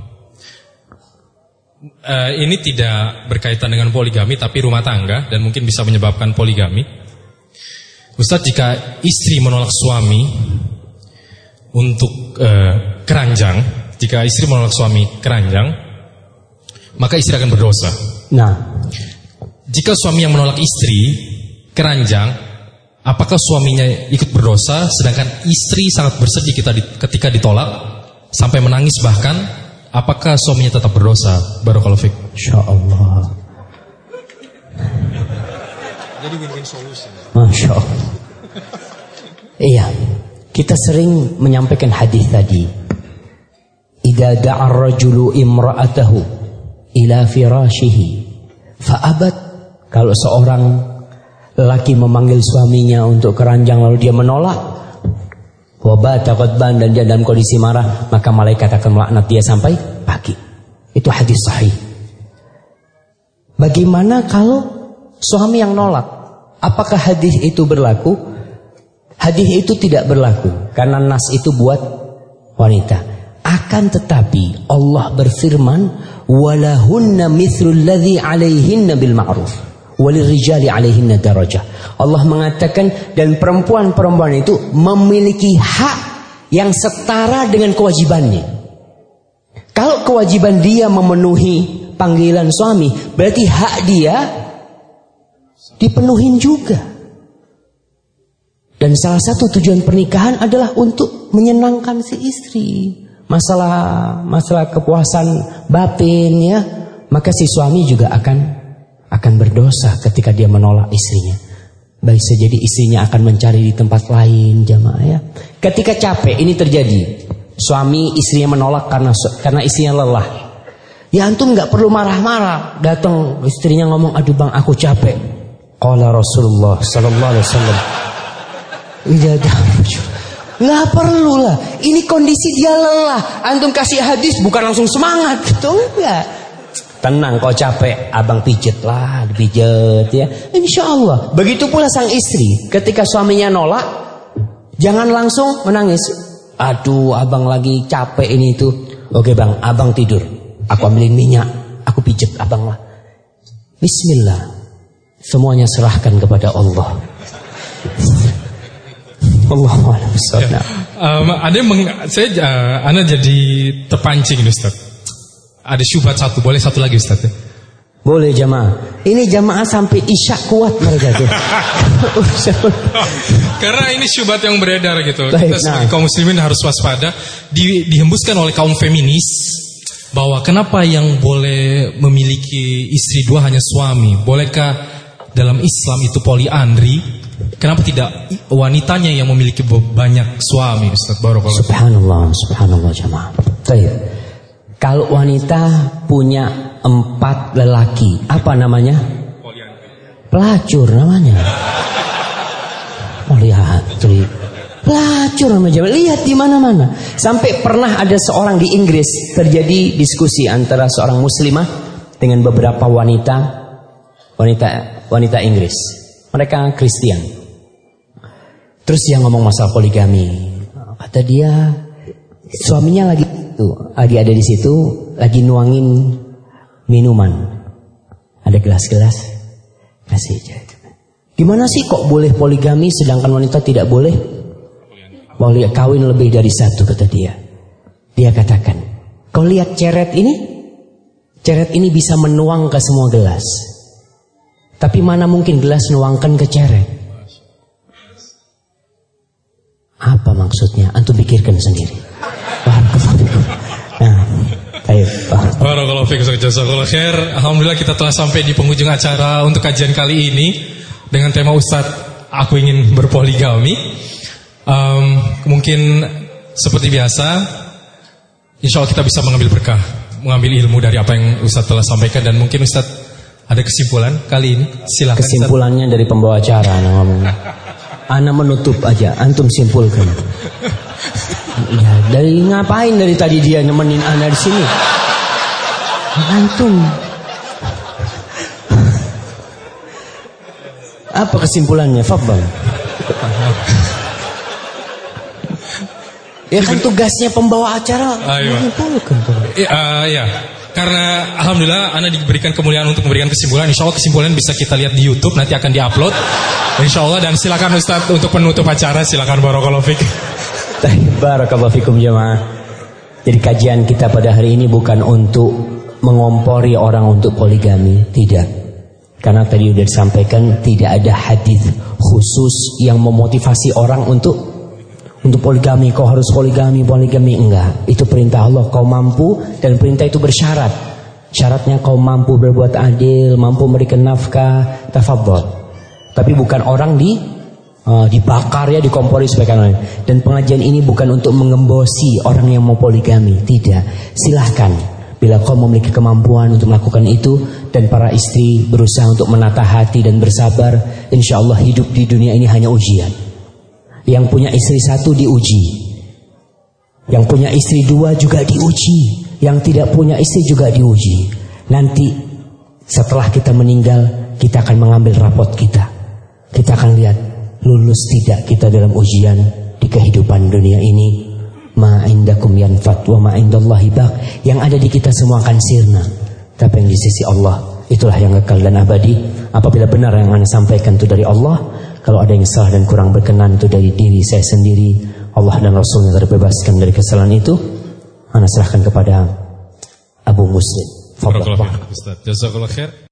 S1: uh, ini tidak berkaitan dengan poligami, tapi rumah tangga dan mungkin bisa menyebabkan poligami. Ustaz, jika istri menolak suami untuk uh, keranjang, jika istri menolak suami keranjang, maka istri akan berdosa.
S3: Nah,
S1: jika suami yang menolak istri keranjang, apakah suaminya ikut berdosa, sedangkan istri sangat bersedih ketika ditolak sampai menangis bahkan, apakah suaminya tetap berdosa? Barakallahu fiik.
S3: Insyaallah.
S1: Jadi win-win solution.
S3: Masya Allah. Iya, kita sering menyampaikan hadis tadi. Idza da'a ar-rajulu imra'atahu ila firashihi fa'abat. Kalau seorang lelaki memanggil suaminya untuk keranjang lalu dia menolak, wabata qadban, dan dia dalam kondisi marah, maka malaikat akan melaknat dia sampai pagi. Itu hadis sahih. Bagaimana kalau suami yang nolak? Apakah hadis itu berlaku? Hadis itu tidak berlaku karena nas itu buat wanita. Akan tetapi Allah berfirman, walahunna mithlul ladzi 'alaihinna bil ma'ruf walirrijali 'alaihinna darajah. Allah mengatakan dan perempuan-perempuan itu memiliki hak yang setara dengan kewajibannya. Kalau kewajiban dia memenuhi panggilan suami, berarti hak dia dipenuhin juga. Dan salah satu tujuan pernikahan adalah untuk menyenangkan si istri. Masalah masalah kepuasan batin ya, maka si suami juga akan akan berdosa ketika dia menolak istrinya. Baik saja jadi istrinya akan mencari di tempat lain, jamaah ya. Ketika capek ini terjadi, suami istrinya menolak karena karena istrinya lelah. Ya antum nggak perlu marah-marah. Datang istrinya ngomong, aduh bang aku capek. Qala Rasulullah sallallahu alaihi wasallam, nggak perlu lah. Ini kondisi dia lelah. Antum kasih hadis bukan langsung semangat gitu, enggak. Tenang, kau capek, abang pijet lah, dipijet ya. Insya Allah. Begitu pula sang istri, ketika suaminya nolak, jangan langsung menangis. Aduh, abang lagi capek ini itu. Oke bang, abang tidur. Aku ambilin minyak, aku pijet abang lah. Bismillah. Semuanya serahkan kepada Allah. Allahu a'lam bishawab.
S1: Ya. Um, ada yang meng, saya uh, Anda jadi terpancing ini Ustaz. Ada syubhat satu, boleh satu lagi Ustaz ya?
S3: Boleh jamaah. Ini jamaah sampai isya kuat mereka tuh.
S1: Karena ini syubhat yang beredar gitu.
S3: Baik,
S1: kita sebagai
S3: nah.
S1: kaum muslimin harus waspada. Di, dihembuskan oleh kaum feminis bahwa kenapa yang boleh memiliki istri dua hanya suami? Bolehkah dalam Islam itu poliandri? Kenapa tidak wanitanya yang memiliki banyak suami? Ustaz Barakallahu.
S3: Subhanallah, subhanallah jamaah. Baik. Kalau wanita punya empat lelaki, apa namanya? Pelacur namanya. Oh lihat, pelacur namanya. Lihat di mana-mana. Sampai pernah ada seorang di Inggris terjadi diskusi antara seorang muslimah dengan beberapa wanita, wanita, wanita Inggris. Mereka Kristen. Terus dia ngomong masalah poligami. Kata dia, suaminya lagi tuh, lagi ada di situ, lagi nuangin minuman. Ada gelas-gelas, kasih aja. Gimana sih kok boleh poligami sedangkan wanita tidak boleh? Boleh kawin lebih dari satu, kata dia. Dia katakan, kau lihat ceret ini? Ceret ini bisa menuang ke semua gelas. Tapi mana mungkin gelas nuangkan ke ceret? Apa maksudnya? Antum pikirkan sendiri. Nah, baik.
S1: Barakallahu fiik, jazakallahu khair. Alhamdulillah kita telah sampai di penghujung acara untuk kajian kali ini dengan tema Ustadz, aku ingin berpoligami. Um, mungkin seperti biasa, insya Allah kita bisa mengambil berkah, mengambil ilmu dari apa yang Ustadz telah sampaikan. Dan mungkin Ustadz ada kesimpulan kali ini. Silakan.
S3: Kesimpulannya Ustadz. Dari pembawa acara, ngomong. Ana menutup aja, antum simpulkan. Ya, dari ngapain dari tadi dia nemenin ana di sini? Antum. Apa kesimpulannya, Fadhal? Ya kan tugasnya pembawa acara.
S1: Ayo. Ya, uh, ya. Karena alhamdulillah Anda diberikan kemuliaan untuk memberikan kesimpulan. Insya Allah kesimpulan bisa kita lihat di YouTube, nanti akan diupload. Insya Allah. Dan silakan Ustadz untuk penutup acara. Silakan. Barakallahu fiik.
S3: Barakallahu fikum jamaah. Jadi kajian kita pada hari ini bukan untuk mengompori orang untuk poligami, tidak. Karena tadi sudah disampaikan tidak ada hadis khusus yang memotivasi orang untuk untuk poligami. Kau harus poligami, poligami enggak. Itu perintah Allah, kau mampu, dan perintah itu bersyarat. Syaratnya kau mampu berbuat adil, mampu memberikan nafkah, tafadhol. Tapi bukan orang di uh, dibakar ya, dikompori supaya lain. Dan pengajian ini bukan untuk mengembosi orang yang mau poligami, tidak. Silahkan bila kau memiliki kemampuan untuk melakukan itu, dan para istri berusaha untuk menata hati dan bersabar, insya Allah hidup di dunia ini hanya ujian. Yang punya istri satu diuji, yang punya istri dua juga diuji, yang tidak punya istri juga diuji. Nanti setelah kita meninggal, kita akan mengambil rapot kita. Kita akan lihat lulus tidak kita dalam ujian di kehidupan dunia ini. Ma indakum yanfat wa ma indallahi baq. Yang ada di kita semua akan sirna, tapi yang di sisi Allah itulah yang kekal dan abadi. Apabila benar yang Anda sampaikan itu dari Allah, kalau ada yang salah dan kurang berkenan itu dari diri saya sendiri, Allah dan Rasulnya terbebaskan dari kesalahan itu. Anda serahkan kepada Abu Muslim.
S1: Barakallahu fiik Ustaz. Jazakallahu khair.